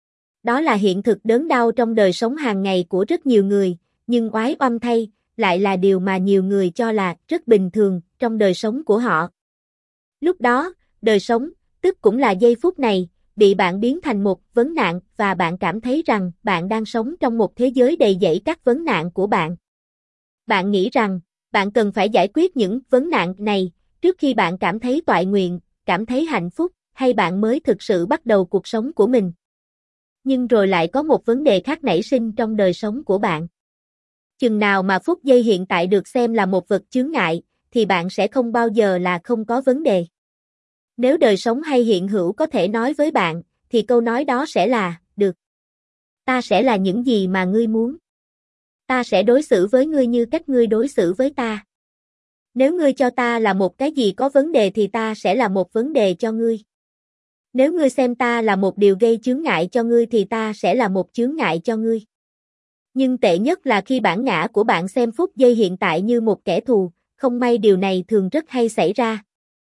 Đó là hiện thực đớn đau trong đời sống hàng ngày của rất nhiều người, nhưng oái oăm thay, lại là điều mà nhiều người cho là rất bình thường trong đời sống của họ. Lúc đó, đời sống, tức cũng là giây phút này, bị bạn biến thành một vấn nạn và bạn cảm thấy rằng bạn đang sống trong một thế giới đầy dẫy các vấn nạn của bạn. Bạn nghĩ rằng, bạn cần phải giải quyết những vấn nạn này trước khi bạn cảm thấy toại nguyện, cảm thấy hạnh phúc, hay bạn mới thực sự bắt đầu cuộc sống của mình. Nhưng rồi lại có một vấn đề khác nảy sinh trong đời sống của bạn. Chừng nào mà phút giây hiện tại được xem là một vật chướng ngại, thì bạn sẽ không bao giờ là không có vấn đề. Nếu đời sống hay hiện hữu có thể nói với bạn, thì câu nói đó sẽ là, được. Ta sẽ là những gì mà ngươi muốn. Ta sẽ đối xử với ngươi như cách ngươi đối xử với ta. Nếu ngươi cho ta là một cái gì có vấn đề thì ta sẽ là một vấn đề cho ngươi. Nếu ngươi xem ta là một điều gây chướng ngại cho ngươi thì ta sẽ là một chướng ngại cho ngươi. Nhưng tệ nhất là khi bản ngã của bạn xem phút giây hiện tại như một kẻ thù, không may điều này thường rất hay xảy ra.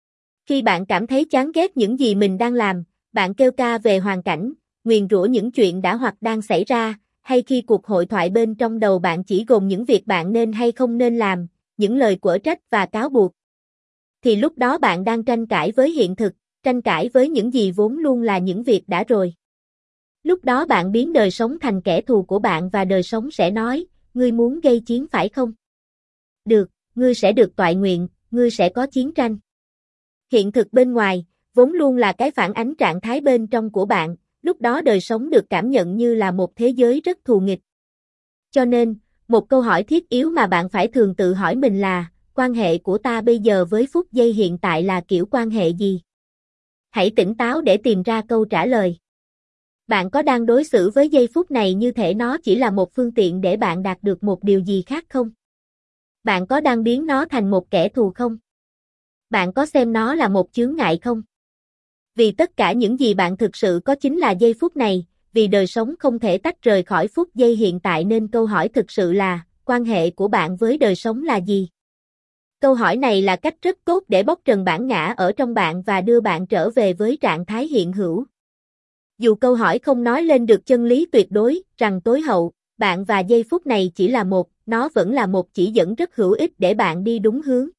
Khi bạn cảm thấy chán ghét những gì mình đang làm, bạn kêu ca về hoàn cảnh, nguyền rủa những chuyện đã hoặc đang xảy ra, hay khi cuộc hội thoại bên trong đầu bạn chỉ gồm những việc bạn nên hay không nên làm, những lời quở trách và cáo buộc. Thì lúc đó bạn đang tranh cãi với hiện thực, tranh cãi với những gì vốn luôn là những việc đã rồi. Lúc đó bạn biến đời sống thành kẻ thù của bạn và đời sống sẽ nói, ngươi muốn gây chiến phải không? Được, ngươi sẽ được toại nguyện, ngươi sẽ có chiến tranh. Hiện thực bên ngoài, vốn luôn là cái phản ánh trạng thái bên trong của bạn, lúc đó đời sống được cảm nhận như là một thế giới rất thù nghịch. Cho nên, một câu hỏi thiết yếu mà bạn phải thường tự hỏi mình là, quan hệ của ta bây giờ với phút giây hiện tại là kiểu quan hệ gì? Hãy tỉnh táo để tìm ra câu trả lời. Bạn có đang đối xử với giây phút này như thể nó chỉ là một phương tiện để bạn đạt được một điều gì khác không? Bạn có đang biến nó thành một kẻ thù không? Bạn có xem nó là một chướng ngại không? Vì tất cả những gì bạn thực sự có chính là giây phút này, vì đời sống không thể tách rời khỏi phút giây hiện tại nên câu hỏi thực sự là, quan hệ của bạn với đời sống là gì? Câu hỏi này là cách rất tốt để bóc trần bản ngã ở trong bạn và đưa bạn trở về với trạng thái hiện hữu. Dù câu hỏi không nói lên được chân lý tuyệt đối, rằng tối hậu, bạn và giây phút này chỉ là một, nó vẫn là một chỉ dẫn rất hữu ích để bạn đi đúng hướng.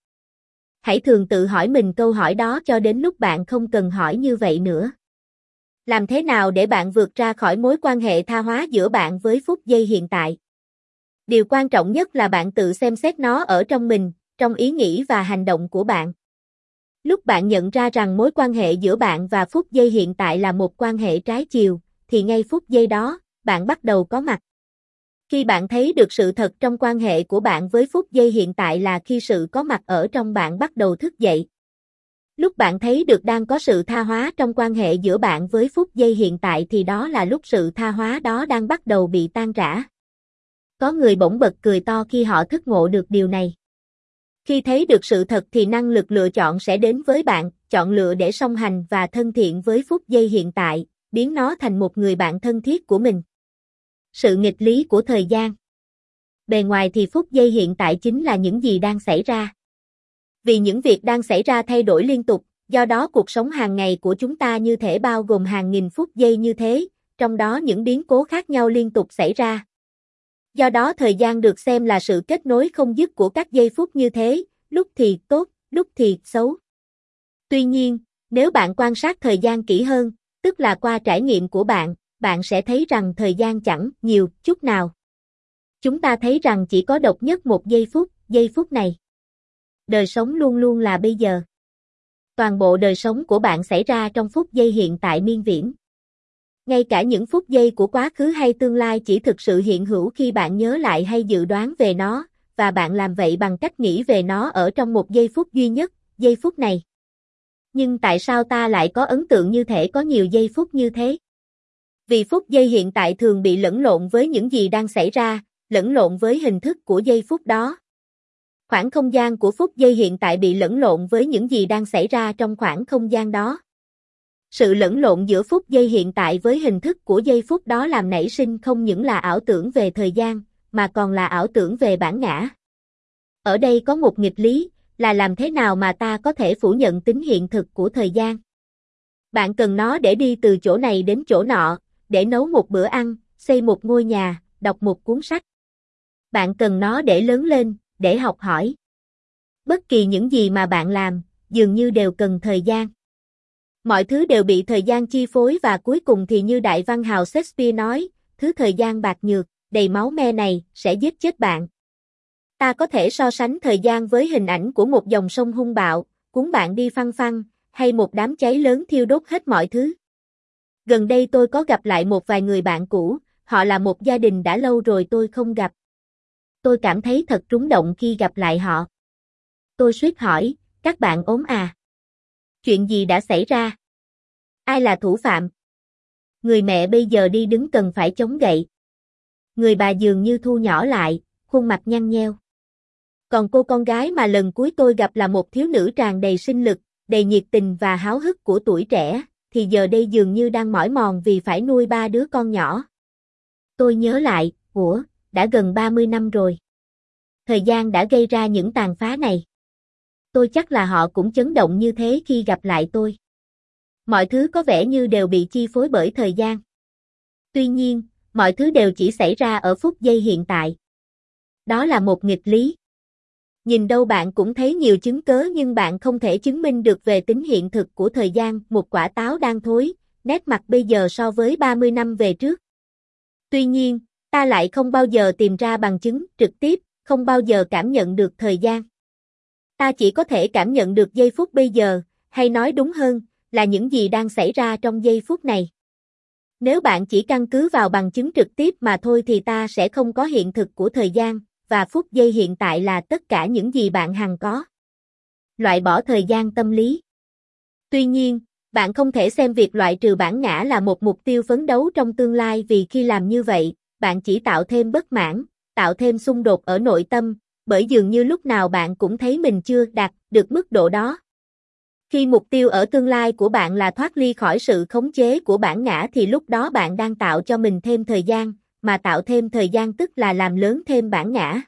Hãy thường tự hỏi mình câu hỏi đó cho đến lúc bạn không cần hỏi như vậy nữa. Làm thế nào để bạn vượt ra khỏi mối quan hệ tha hóa giữa bạn với phút giây hiện tại? Điều quan trọng nhất là bạn tự xem xét nó ở trong mình, trong ý nghĩ và hành động của bạn. Lúc bạn nhận ra rằng mối quan hệ giữa bạn và phút giây hiện tại là một quan hệ trái chiều, thì ngay phút giây đó, bạn bắt đầu có mặt. Khi bạn thấy được sự thật trong quan hệ của bạn với phút giây hiện tại là khi sự có mặt ở trong bạn bắt đầu thức dậy. Lúc bạn thấy được đang có sự tha hóa trong quan hệ giữa bạn với phút giây hiện tại thì đó là lúc sự tha hóa đó đang bắt đầu bị tan rã. Có người bỗng bật cười to khi họ thức ngộ được điều này. Khi thấy được sự thật thì năng lực lựa chọn sẽ đến với bạn, chọn lựa để song hành và thân thiện với phút giây hiện tại, biến nó thành một người bạn thân thiết của mình. Sự nghịch lý của thời gian. Bề ngoài thì phút giây hiện tại chính là những gì đang xảy ra. Vì những việc đang xảy ra thay đổi liên tục, do đó cuộc sống hàng ngày của chúng ta như thể bao gồm hàng nghìn phút giây như thế, trong đó những biến cố khác nhau liên tục xảy ra. Do đó thời gian được xem là sự kết nối không dứt của các giây phút như thế, lúc thì tốt, lúc thì xấu. Tuy nhiên, nếu bạn quan sát thời gian kỹ hơn, tức là qua trải nghiệm của bạn, bạn sẽ thấy rằng thời gian chẳng nhiều chút nào. Chúng ta thấy rằng chỉ có độc nhất một giây phút, giây phút này. Đời sống luôn luôn là bây giờ. Toàn bộ đời sống của bạn xảy ra trong phút giây hiện tại miên viễn. Ngay cả những phút giây của quá khứ hay tương lai chỉ thực sự hiện hữu khi bạn nhớ lại hay dự đoán về nó, và bạn làm vậy bằng cách nghĩ về nó ở trong một giây phút duy nhất, giây phút này. Nhưng tại sao ta lại có ấn tượng như thể có nhiều giây phút như thế? Vì phút giây hiện tại thường bị lẫn lộn với những gì đang xảy ra, lẫn lộn với hình thức của giây phút đó. Khoảng không gian của phút giây hiện tại bị lẫn lộn với những gì đang xảy ra trong khoảng không gian đó. Sự lẫn lộn giữa phút giây hiện tại với hình thức của giây phút đó làm nảy sinh không những là ảo tưởng về thời gian, mà còn là ảo tưởng về bản ngã. Ở đây có một nghịch lý, là làm thế nào mà ta có thể phủ nhận tính hiện thực của thời gian. Bạn cần nó để đi từ chỗ này đến chỗ nọ, để nấu một bữa ăn, xây một ngôi nhà, đọc một cuốn sách. Bạn cần nó để lớn lên, để học hỏi. Bất kỳ những gì mà bạn làm, dường như đều cần thời gian. Mọi thứ đều bị thời gian chi phối và cuối cùng thì như đại văn hào Shakespeare nói, thứ thời gian bạc nhược, đầy máu me này, sẽ giết chết bạn. Ta có thể so sánh thời gian với hình ảnh của một dòng sông hung bạo, cuốn bạn đi phăng phăng, hay một đám cháy lớn thiêu đốt hết mọi thứ. Gần đây tôi có gặp lại một vài người bạn cũ, họ là một gia đình đã lâu rồi tôi không gặp. Tôi cảm thấy thật rung động khi gặp lại họ. Tôi suýt hỏi, các bạn ốm à? Chuyện gì đã xảy ra? Ai là thủ phạm? Người mẹ bây giờ đi đứng cần phải chống gậy. Người bà dường như thu nhỏ lại, khuôn mặt nhăn nheo. Còn cô con gái mà lần cuối tôi gặp là một thiếu nữ tràn đầy sinh lực, đầy nhiệt tình và háo hức của tuổi trẻ, thì giờ đây dường như đang mỏi mòn vì phải nuôi ba đứa con nhỏ. Tôi nhớ lại, ủa, đã gần ba mươi năm rồi. Thời gian đã gây ra những tàn phá này. Tôi chắc là họ cũng chấn động như thế khi gặp lại tôi. Mọi thứ có vẻ như đều bị chi phối bởi thời gian. Tuy nhiên, mọi thứ đều chỉ xảy ra ở phút giây hiện tại. Đó là một nghịch lý. Nhìn đâu bạn cũng thấy nhiều chứng cớ nhưng bạn không thể chứng minh được về tính hiện thực của thời gian. Một quả táo đang thối, nét mặt bây giờ so với ba mươi năm về trước. Tuy nhiên, ta lại không bao giờ tìm ra bằng chứng trực tiếp, không bao giờ cảm nhận được thời gian. Ta chỉ có thể cảm nhận được giây phút bây giờ, hay nói đúng hơn, là những gì đang xảy ra trong giây phút này. Nếu bạn chỉ căn cứ vào bằng chứng trực tiếp mà thôi thì ta sẽ không có hiện thực của thời gian, và phút giây hiện tại là tất cả những gì bạn hằng có. Loại bỏ thời gian tâm lý. Tuy nhiên, bạn không thể xem việc loại trừ bản ngã là một mục tiêu phấn đấu trong tương lai vì khi làm như vậy, bạn chỉ tạo thêm bất mãn, tạo thêm xung đột ở nội tâm, bởi dường như lúc nào bạn cũng thấy mình chưa đạt được mức độ đó. Khi mục tiêu ở tương lai của bạn là thoát ly khỏi sự khống chế của bản ngã thì lúc đó bạn đang tạo cho mình thêm thời gian, mà tạo thêm thời gian tức là làm lớn thêm bản ngã.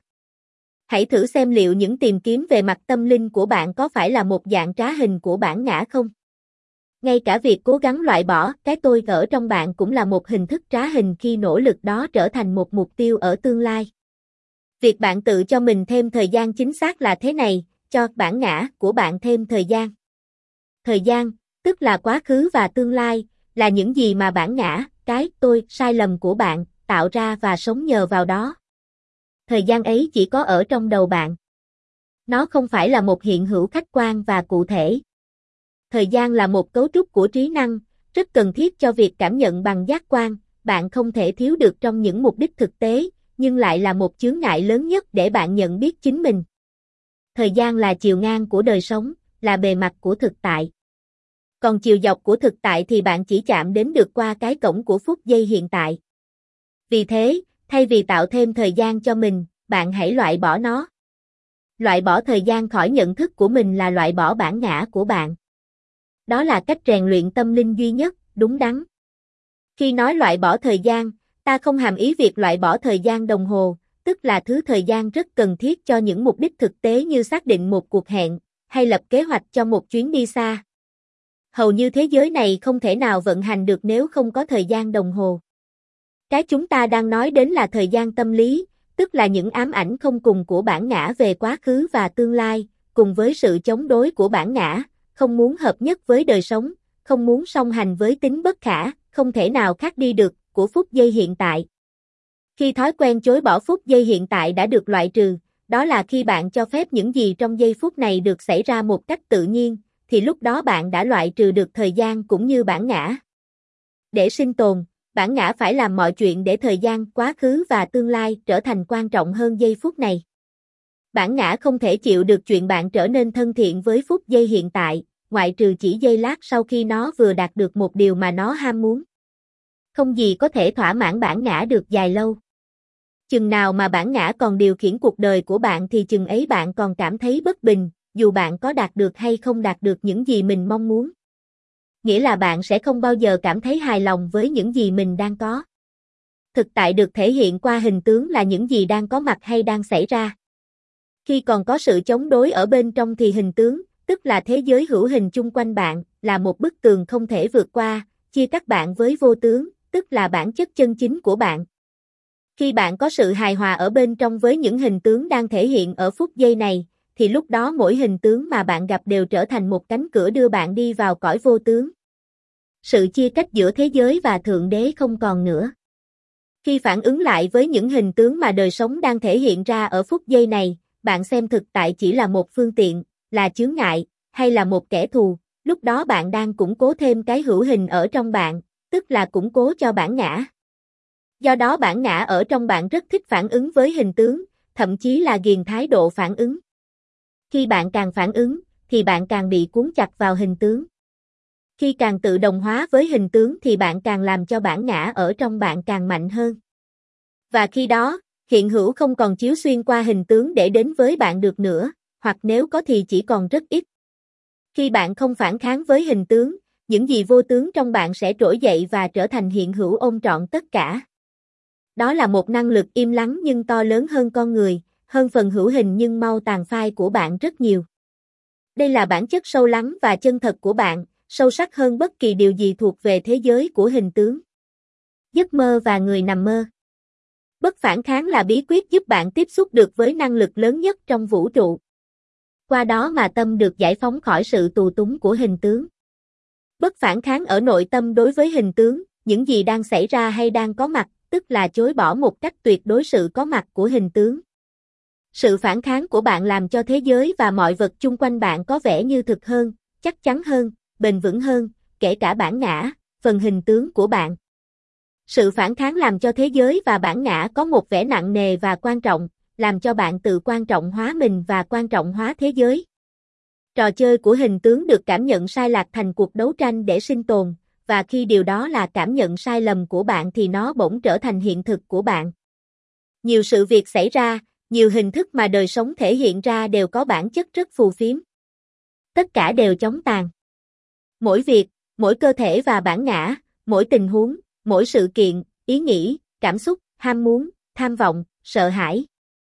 Hãy thử xem liệu những tìm kiếm về mặt tâm linh của bạn có phải là một dạng trá hình của bản ngã không? Ngay cả việc cố gắng loại bỏ cái tôi ở trong bạn cũng là một hình thức trá hình khi nỗ lực đó trở thành một mục tiêu ở tương lai. Việc bạn tự cho mình thêm thời gian chính xác là thế này, cho bản ngã của bạn thêm thời gian. Thời gian, tức là quá khứ và tương lai, là những gì mà bản ngã, cái tôi sai lầm của bạn, tạo ra và sống nhờ vào đó. Thời gian ấy chỉ có ở trong đầu bạn. Nó không phải là một hiện hữu khách quan và cụ thể. Thời gian là một cấu trúc của trí năng, rất cần thiết cho việc cảm nhận bằng giác quan, bạn không thể thiếu được trong những mục đích thực tế, nhưng lại là một chướng ngại lớn nhất để bạn nhận biết chính mình. Thời gian là chiều ngang của đời sống, là bề mặt của thực tại. Còn chiều dọc của thực tại thì bạn chỉ chạm đến được qua cái cổng của phút giây hiện tại. Vì thế, thay vì tạo thêm thời gian cho mình, bạn hãy loại bỏ nó. Loại bỏ thời gian khỏi nhận thức của mình là loại bỏ bản ngã của bạn. Đó là cách rèn luyện tâm linh duy nhất, đúng đắn. Khi nói loại bỏ thời gian, ta không hàm ý việc loại bỏ thời gian đồng hồ, tức là thứ thời gian rất cần thiết cho những mục đích thực tế như xác định một cuộc hẹn, hay lập kế hoạch cho một chuyến đi xa. Hầu như thế giới này không thể nào vận hành được nếu không có thời gian đồng hồ. Cái chúng ta đang nói đến là thời gian tâm lý, tức là những ám ảnh không cùng của bản ngã về quá khứ và tương lai, cùng với sự chống đối của bản ngã, không muốn hợp nhất với đời sống, không muốn song hành với tính bất khả, không thể nào khác đi được, của phút giây hiện tại. Khi thói quen chối bỏ phút giây hiện tại đã được loại trừ, đó là khi bạn cho phép những gì trong giây phút này được xảy ra một cách tự nhiên, thì lúc đó bạn đã loại trừ được thời gian cũng như bản ngã. Để sinh tồn, bản ngã phải làm mọi chuyện để thời gian, quá khứ và tương lai trở thành quan trọng hơn giây phút này. Bản ngã không thể chịu được chuyện bạn trở nên thân thiện với phút giây hiện tại, ngoại trừ chỉ giây lát sau khi nó vừa đạt được một điều mà nó ham muốn. Không gì có thể thỏa mãn bản ngã được dài lâu. Chừng nào mà bản ngã còn điều khiển cuộc đời của bạn thì chừng ấy bạn còn cảm thấy bất bình, dù bạn có đạt được hay không đạt được những gì mình mong muốn. Nghĩa là bạn sẽ không bao giờ cảm thấy hài lòng với những gì mình đang có. Thực tại được thể hiện qua hình tướng là những gì đang có mặt hay đang xảy ra. Khi còn có sự chống đối ở bên trong thì hình tướng, tức là thế giới hữu hình chung quanh bạn, là một bức tường không thể vượt qua, chia cắt bạn với vô tướng, tức là bản chất chân chính của bạn. Khi bạn có sự hài hòa ở bên trong với những hình tướng đang thể hiện ở phút giây này, thì lúc đó mỗi hình tướng mà bạn gặp đều trở thành một cánh cửa đưa bạn đi vào cõi vô tướng. Sự chia cách giữa thế giới và Thượng Đế không còn nữa. Khi phản ứng lại với những hình tướng mà đời sống đang thể hiện ra ở phút giây này, bạn xem thực tại chỉ là một phương tiện, là chướng ngại, hay là một kẻ thù, lúc đó bạn đang củng cố thêm cái hữu hình ở trong bạn, tức là củng cố cho bản ngã. Do đó bản ngã ở trong bạn rất thích phản ứng với hình tướng, thậm chí là ghiền thái độ phản ứng. Khi bạn càng phản ứng, thì bạn càng bị cuốn chặt vào hình tướng. Khi càng tự đồng hóa với hình tướng thì bạn càng làm cho bản ngã ở trong bạn càng mạnh hơn. Và khi đó, hiện hữu không còn chiếu xuyên qua hình tướng để đến với bạn được nữa, hoặc nếu có thì chỉ còn rất ít. Khi bạn không phản kháng với hình tướng, những gì vô tướng trong bạn sẽ trỗi dậy và trở thành hiện hữu ôm trọn tất cả. Đó là một năng lực im lắng nhưng to lớn hơn con người, hơn phần hữu hình nhưng mau tàn phai của bạn rất nhiều. Đây là bản chất sâu lắng và chân thật của bạn, sâu sắc hơn bất kỳ điều gì thuộc về thế giới của hình tướng. Giấc mơ và người nằm mơ. Bất phản kháng là bí quyết giúp bạn tiếp xúc được với năng lực lớn nhất trong vũ trụ. Qua đó mà tâm được giải phóng khỏi sự tù túng của hình tướng. Bất phản kháng ở nội tâm đối với hình tướng, những gì đang xảy ra hay đang có mặt, tức là chối bỏ một cách tuyệt đối sự có mặt của hình tướng. Sự phản kháng của bạn làm cho thế giới và mọi vật chung quanh bạn có vẻ như thực hơn, chắc chắn hơn, bền vững hơn, kể cả bản ngã, phần hình tướng của bạn. Sự phản kháng làm cho thế giới và bản ngã có một vẻ nặng nề và quan trọng, làm cho bạn tự quan trọng hóa mình và quan trọng hóa thế giới. Trò chơi của hình tướng được cảm nhận sai lạc thành cuộc đấu tranh để sinh tồn, và khi điều đó là cảm nhận sai lầm của bạn thì nó bỗng trở thành hiện thực của bạn. Nhiều sự việc xảy ra, nhiều hình thức mà đời sống thể hiện ra đều có bản chất rất phù phiếm. Tất cả đều chóng tàn. Mỗi việc, mỗi cơ thể và bản ngã, mỗi tình huống, mỗi sự kiện, ý nghĩ, cảm xúc, ham muốn, tham vọng, sợ hãi,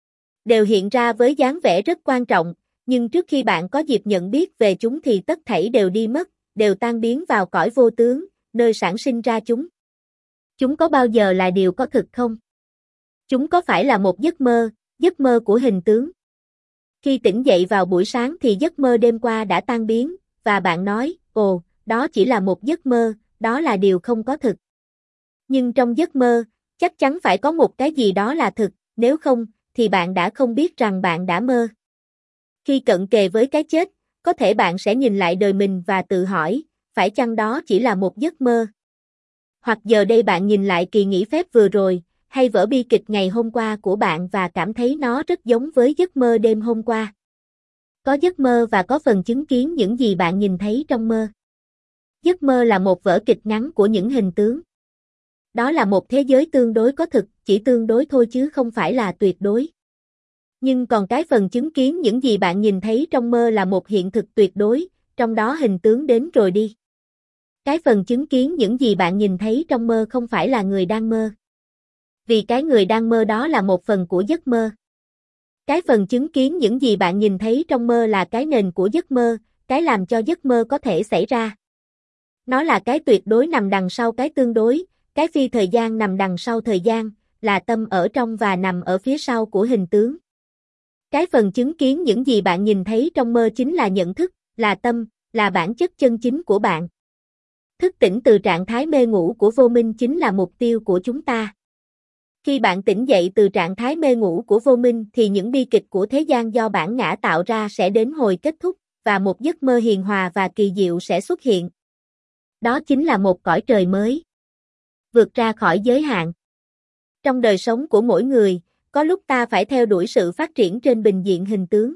đều hiện ra với dáng vẻ rất quan trọng, nhưng trước khi bạn có dịp nhận biết về chúng thì tất thảy đều đi mất, đều tan biến vào cõi vô tướng, nơi sản sinh ra chúng. Chúng có bao giờ là điều có thực không? Chúng có phải là một giấc mơ, giấc mơ của hình tướng? Khi tỉnh dậy vào buổi sáng thì giấc mơ đêm qua đã tan biến, và bạn nói, ồ, đó chỉ là một giấc mơ, đó là điều không có thực. Nhưng trong giấc mơ, chắc chắn phải có một cái gì đó là thực, nếu không, thì bạn đã không biết rằng bạn đã mơ. Khi cận kề với cái chết, có thể bạn sẽ nhìn lại đời mình và tự hỏi, phải chăng đó chỉ là một giấc mơ? Hoặc giờ đây bạn nhìn lại kỳ nghỉ phép vừa rồi, hay vở bi kịch ngày hôm qua của bạn và cảm thấy nó rất giống với giấc mơ đêm hôm qua. Có giấc mơ và có phần chứng kiến những gì bạn nhìn thấy trong mơ. Giấc mơ là một vở kịch ngắn của những hình tướng. Đó là một thế giới tương đối có thực, chỉ tương đối thôi chứ không phải là tuyệt đối. Nhưng còn cái phần chứng kiến những gì bạn nhìn thấy trong mơ là một hiện thực tuyệt đối, trong đó hình tướng đến rồi đi. Cái phần chứng kiến những gì bạn nhìn thấy trong mơ không phải là người đang mơ. Vì cái người đang mơ đó là một phần của giấc mơ. Cái phần chứng kiến những gì bạn nhìn thấy trong mơ là cái nền của giấc mơ, cái làm cho giấc mơ có thể xảy ra. Nó là cái tuyệt đối nằm đằng sau cái tương đối, cái phi thời gian nằm đằng sau thời gian, là tâm ở trong và nằm ở phía sau của hình tướng. Cái phần chứng kiến những gì bạn nhìn thấy trong mơ chính là nhận thức, là tâm, là bản chất chân chính của bạn. Thức tỉnh từ trạng thái mê ngủ của vô minh chính là mục tiêu của chúng ta. Khi bạn tỉnh dậy từ trạng thái mê ngủ của vô minh thì những bi kịch của thế gian do bản ngã tạo ra sẽ đến hồi kết thúc, và một giấc mơ hiền hòa và kỳ diệu sẽ xuất hiện. Đó chính là một cõi trời mới. Vượt ra khỏi giới hạn. Trong đời sống của mỗi người, có lúc ta phải theo đuổi sự phát triển trên bình diện hình tướng.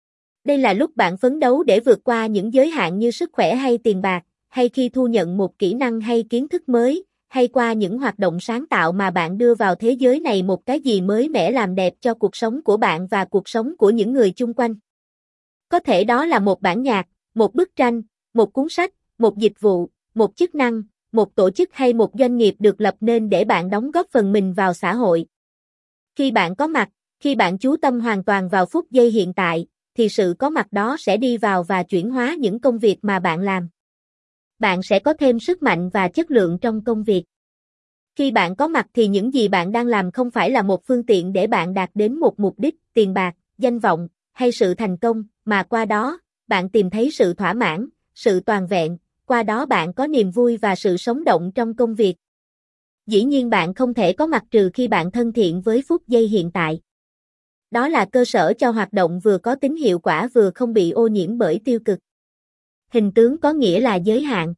Đây là lúc bạn phấn đấu để vượt qua những giới hạn như sức khỏe hay tiền bạc, hay khi thu nhận một kỹ năng hay kiến thức mới, hay qua những hoạt động sáng tạo mà bạn đưa vào thế giới này một cái gì mới mẻ làm đẹp cho cuộc sống của bạn và cuộc sống của những người chung quanh. Có thể đó là một bản nhạc, một bức tranh, một cuốn sách, một dịch vụ, một chức năng, một tổ chức hay một doanh nghiệp được lập nên để bạn đóng góp phần mình vào xã hội. Khi bạn có mặt, khi bạn chú tâm hoàn toàn vào phút giây hiện tại, thì sự có mặt đó sẽ đi vào và chuyển hóa những công việc mà bạn làm. Bạn sẽ có thêm sức mạnh và chất lượng trong công việc. Khi bạn có mặt thì những gì bạn đang làm không phải là một phương tiện để bạn đạt đến một mục đích, tiền bạc, danh vọng, hay sự thành công, mà qua đó, bạn tìm thấy sự thỏa mãn, sự toàn vẹn, qua đó bạn có niềm vui và sự sống động trong công việc. Dĩ nhiên bạn không thể có mặt trừ khi bạn thân thiện với phút giây hiện tại. Đó là cơ sở cho hoạt động vừa có tính hiệu quả vừa không bị ô nhiễm bởi tiêu cực. Hình tướng có nghĩa là giới hạn.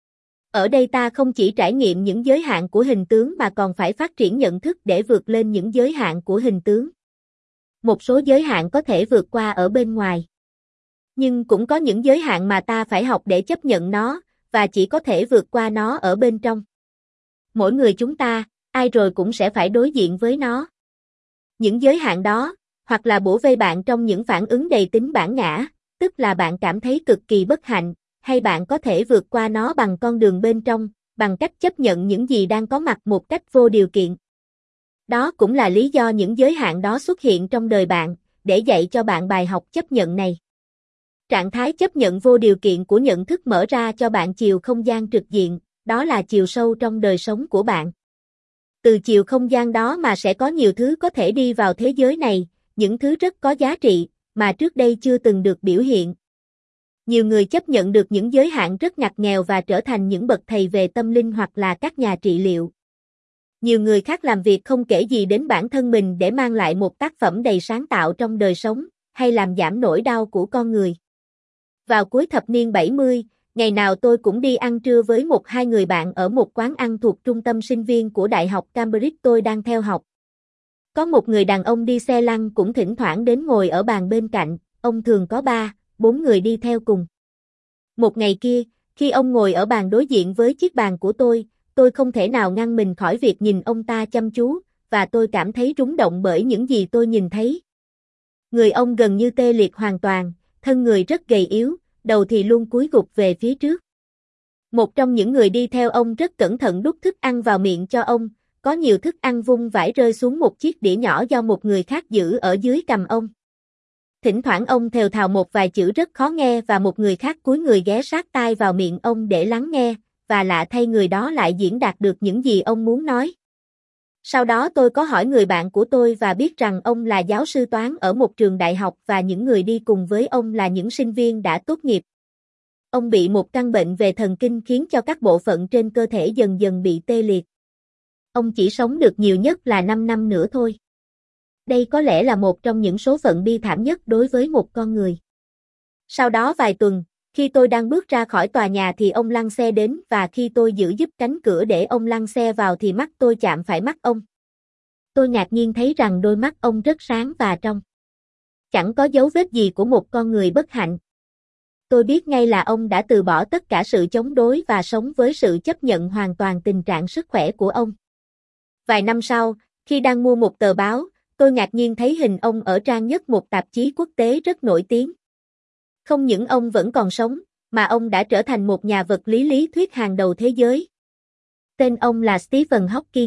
Ở đây ta không chỉ trải nghiệm những giới hạn của hình tướng mà còn phải phát triển nhận thức để vượt lên những giới hạn của hình tướng. Một số giới hạn có thể vượt qua ở bên ngoài. Nhưng cũng có những giới hạn mà ta phải học để chấp nhận nó, và chỉ có thể vượt qua nó ở bên trong. Mỗi người chúng ta, ai rồi cũng sẽ phải đối diện với nó. Những giới hạn đó, hoặc là bủa vây bạn trong những phản ứng đầy tính bản ngã, tức là bạn cảm thấy cực kỳ bất hạnh, hay bạn có thể vượt qua nó bằng con đường bên trong, bằng cách chấp nhận những gì đang có mặt một cách vô điều kiện. Đó cũng là lý do những giới hạn đó xuất hiện trong đời bạn, để dạy cho bạn bài học chấp nhận này. Trạng thái chấp nhận vô điều kiện của nhận thức mở ra cho bạn chiều không gian trực diện, đó là chiều sâu trong đời sống của bạn. Từ chiều không gian đó mà sẽ có nhiều thứ có thể đi vào thế giới này, những thứ rất có giá trị, mà trước đây chưa từng được biểu hiện. Nhiều người chấp nhận được những giới hạn rất ngặt nghèo và trở thành những bậc thầy về tâm linh hoặc là các nhà trị liệu. Nhiều người khác làm việc không kể gì đến bản thân mình để mang lại một tác phẩm đầy sáng tạo trong đời sống, hay làm giảm nỗi đau của con người. Vào cuối thập niên bảy mươi, ngày nào tôi cũng đi ăn trưa với một hai người bạn ở một quán ăn thuộc trung tâm sinh viên của Đại học Cambridge tôi đang theo học. Có một người đàn ông đi xe lăn cũng thỉnh thoảng đến ngồi ở bàn bên cạnh, ông thường có ba, bốn người đi theo cùng. Một ngày kia, khi ông ngồi ở bàn đối diện với chiếc bàn của tôi, tôi không thể nào ngăn mình khỏi việc nhìn ông ta chăm chú, và tôi cảm thấy rung động bởi những gì tôi nhìn thấy. Người ông gần như tê liệt hoàn toàn, thân người rất gầy yếu, đầu thì luôn cúi gục về phía trước. Một trong những người đi theo ông rất cẩn thận đút thức ăn vào miệng cho ông, có nhiều thức ăn vung vãi rơi xuống một chiếc đĩa nhỏ do một người khác giữ ở dưới cằm ông. Thỉnh thoảng ông thều thào một vài chữ rất khó nghe và một người khác cúi người ghé sát tai vào miệng ông để lắng nghe, và lạ thay người đó lại diễn đạt được những gì ông muốn nói. Sau đó tôi có hỏi người bạn của tôi và biết rằng ông là giáo sư toán ở một trường đại học và những người đi cùng với ông là những sinh viên đã tốt nghiệp. Ông bị một căn bệnh về thần kinh khiến cho các bộ phận trên cơ thể dần dần bị tê liệt. Ông chỉ sống được nhiều nhất là năm năm nữa thôi. Đây có lẽ là một trong những số phận bi thảm nhất đối với một con người. Sau đó vài tuần, khi tôi đang bước ra khỏi tòa nhà thì ông lăn xe đến và khi tôi giữ giúp cánh cửa để ông lăn xe vào thì mắt tôi chạm phải mắt ông. Tôi ngạc nhiên thấy rằng đôi mắt ông rất sáng và trong. Chẳng có dấu vết gì của một con người bất hạnh. Tôi biết ngay là ông đã từ bỏ tất cả sự chống đối và sống với sự chấp nhận hoàn toàn tình trạng sức khỏe của ông. Vài năm sau, khi đang mua một tờ báo, tôi ngạc nhiên thấy hình ông ở trang nhất một tạp chí quốc tế rất nổi tiếng. Không những ông vẫn còn sống, mà ông đã trở thành một nhà vật lý lý thuyết hàng đầu thế giới. Tên ông là Stephen Hawking.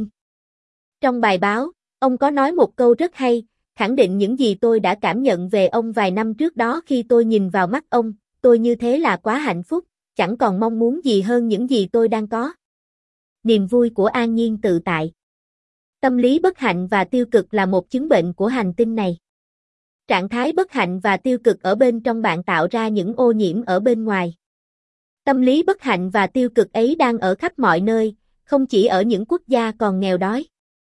Trong bài báo, ông có nói một câu rất hay, khẳng định những gì tôi đã cảm nhận về ông vài năm trước đó khi tôi nhìn vào mắt ông, tôi như thế là quá hạnh phúc, chẳng còn mong muốn gì hơn những gì tôi đang có. Niềm vui của an nhiên tự tại. Tâm lý bất hạnh và tiêu cực là một chứng bệnh của hành tinh này. Trạng thái bất hạnh và tiêu cực ở bên trong bạn tạo ra những ô nhiễm ở bên ngoài. Tâm lý bất hạnh và tiêu cực ấy đang ở khắp mọi nơi, không chỉ ở những quốc gia còn nghèo đói.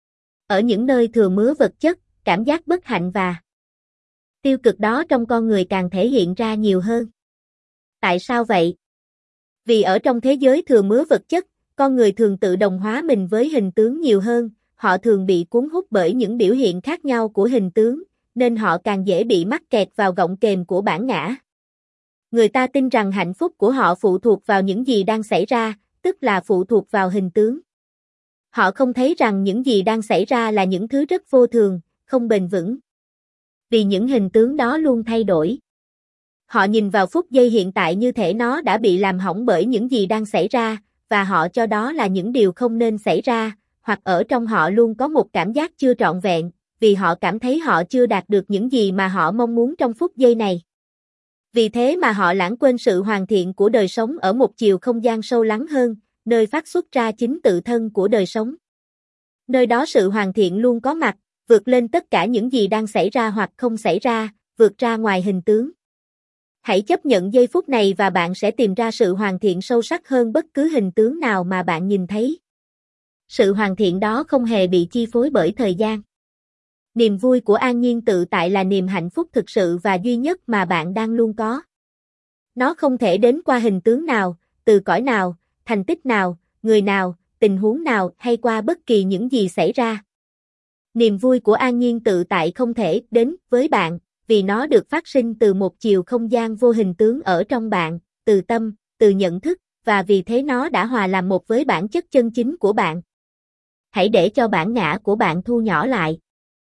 Ở những nơi thừa mứa vật chất, cảm giác bất hạnh và tiêu cực đó trong con người càng thể hiện ra nhiều hơn. Tại sao vậy? Vì ở trong thế giới thừa mứa vật chất, con người thường tự đồng hóa mình với hình tướng nhiều hơn, họ thường bị cuốn hút bởi những biểu hiện khác nhau của hình tướng, nên họ càng dễ bị mắc kẹt vào gọng kềm của bản ngã. Người ta tin rằng hạnh phúc của họ phụ thuộc vào những gì đang xảy ra, tức là phụ thuộc vào hình tướng. Họ không thấy rằng những gì đang xảy ra là những thứ rất vô thường, không bền vững. Vì những hình tướng đó luôn thay đổi. Họ nhìn vào phút giây hiện tại như thể nó đã bị làm hỏng bởi những gì đang xảy ra, và họ cho đó là những điều không nên xảy ra, hoặc ở trong họ luôn có một cảm giác chưa trọn vẹn, vì họ cảm thấy họ chưa đạt được những gì mà họ mong muốn trong phút giây này. Vì thế mà họ lãng quên sự hoàn thiện của đời sống ở một chiều không gian sâu lắng hơn, nơi phát xuất ra chính tự thân của đời sống. Nơi đó sự hoàn thiện luôn có mặt, vượt lên tất cả những gì đang xảy ra hoặc không xảy ra, vượt ra ngoài hình tướng. Hãy chấp nhận giây phút này và bạn sẽ tìm ra sự hoàn thiện sâu sắc hơn bất cứ hình tướng nào mà bạn nhìn thấy. Sự hoàn thiện đó không hề bị chi phối bởi thời gian. Niềm vui của an nhiên tự tại là niềm hạnh phúc thực sự và duy nhất mà bạn đang luôn có. Nó không thể đến qua hình tướng nào, từ cõi nào, thành tích nào, người nào, tình huống nào hay qua bất kỳ những gì xảy ra. Niềm vui của an nhiên tự tại không thể đến với bạn, vì nó được phát sinh từ một chiều không gian vô hình tướng ở trong bạn, từ tâm, từ nhận thức, và vì thế nó đã hòa làm một với bản chất chân chính của bạn. Hãy để cho bản ngã của bạn thu nhỏ lại.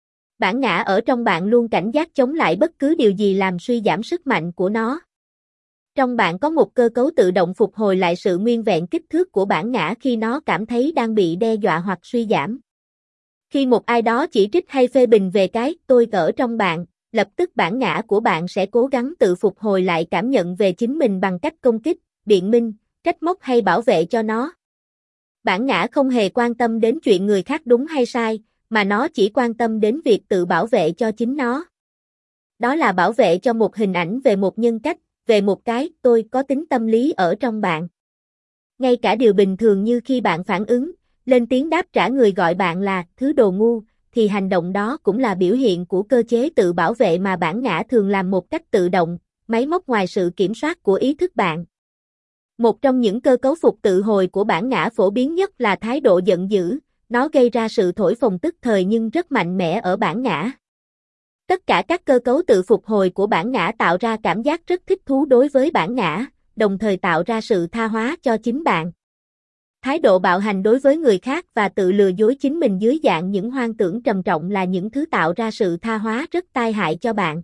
Bản ngã ở trong bạn luôn cảnh giác chống lại bất cứ điều gì làm suy giảm sức mạnh của nó. Trong bạn có một cơ cấu tự động phục hồi lại sự nguyên vẹn kích thước của bản ngã khi nó cảm thấy đang bị đe dọa hoặc suy giảm. Khi một ai đó chỉ trích hay phê bình về cái tôi ở trong bạn, lập tức bản ngã của bạn sẽ cố gắng tự phục hồi lại cảm nhận về chính mình bằng cách công kích, biện minh, trách móc hay bảo vệ cho nó. Bản ngã không hề quan tâm đến chuyện người khác đúng hay sai, mà nó chỉ quan tâm đến việc tự bảo vệ cho chính nó. Đó là bảo vệ cho một hình ảnh về một nhân cách, về một cái tôi có tính tâm lý ở trong bạn. Ngay cả điều bình thường như khi bạn phản ứng, lên tiếng đáp trả người gọi bạn là thứ đồ ngu, thì hành động đó cũng là biểu hiện của cơ chế tự bảo vệ mà bản ngã thường làm một cách tự động, máy móc ngoài sự kiểm soát của ý thức bạn. Một trong những cơ cấu phục tự hồi của bản ngã phổ biến nhất là thái độ giận dữ, nó gây ra sự thổi phồng tức thời nhưng rất mạnh mẽ ở bản ngã. Tất cả các cơ cấu tự phục hồi của bản ngã tạo ra cảm giác rất thích thú đối với bản ngã, đồng thời tạo ra sự tha hóa cho chính bạn. Thái độ bạo hành đối với người khác và tự lừa dối chính mình dưới dạng những hoang tưởng trầm trọng là những thứ tạo ra sự tha hóa rất tai hại cho bạn.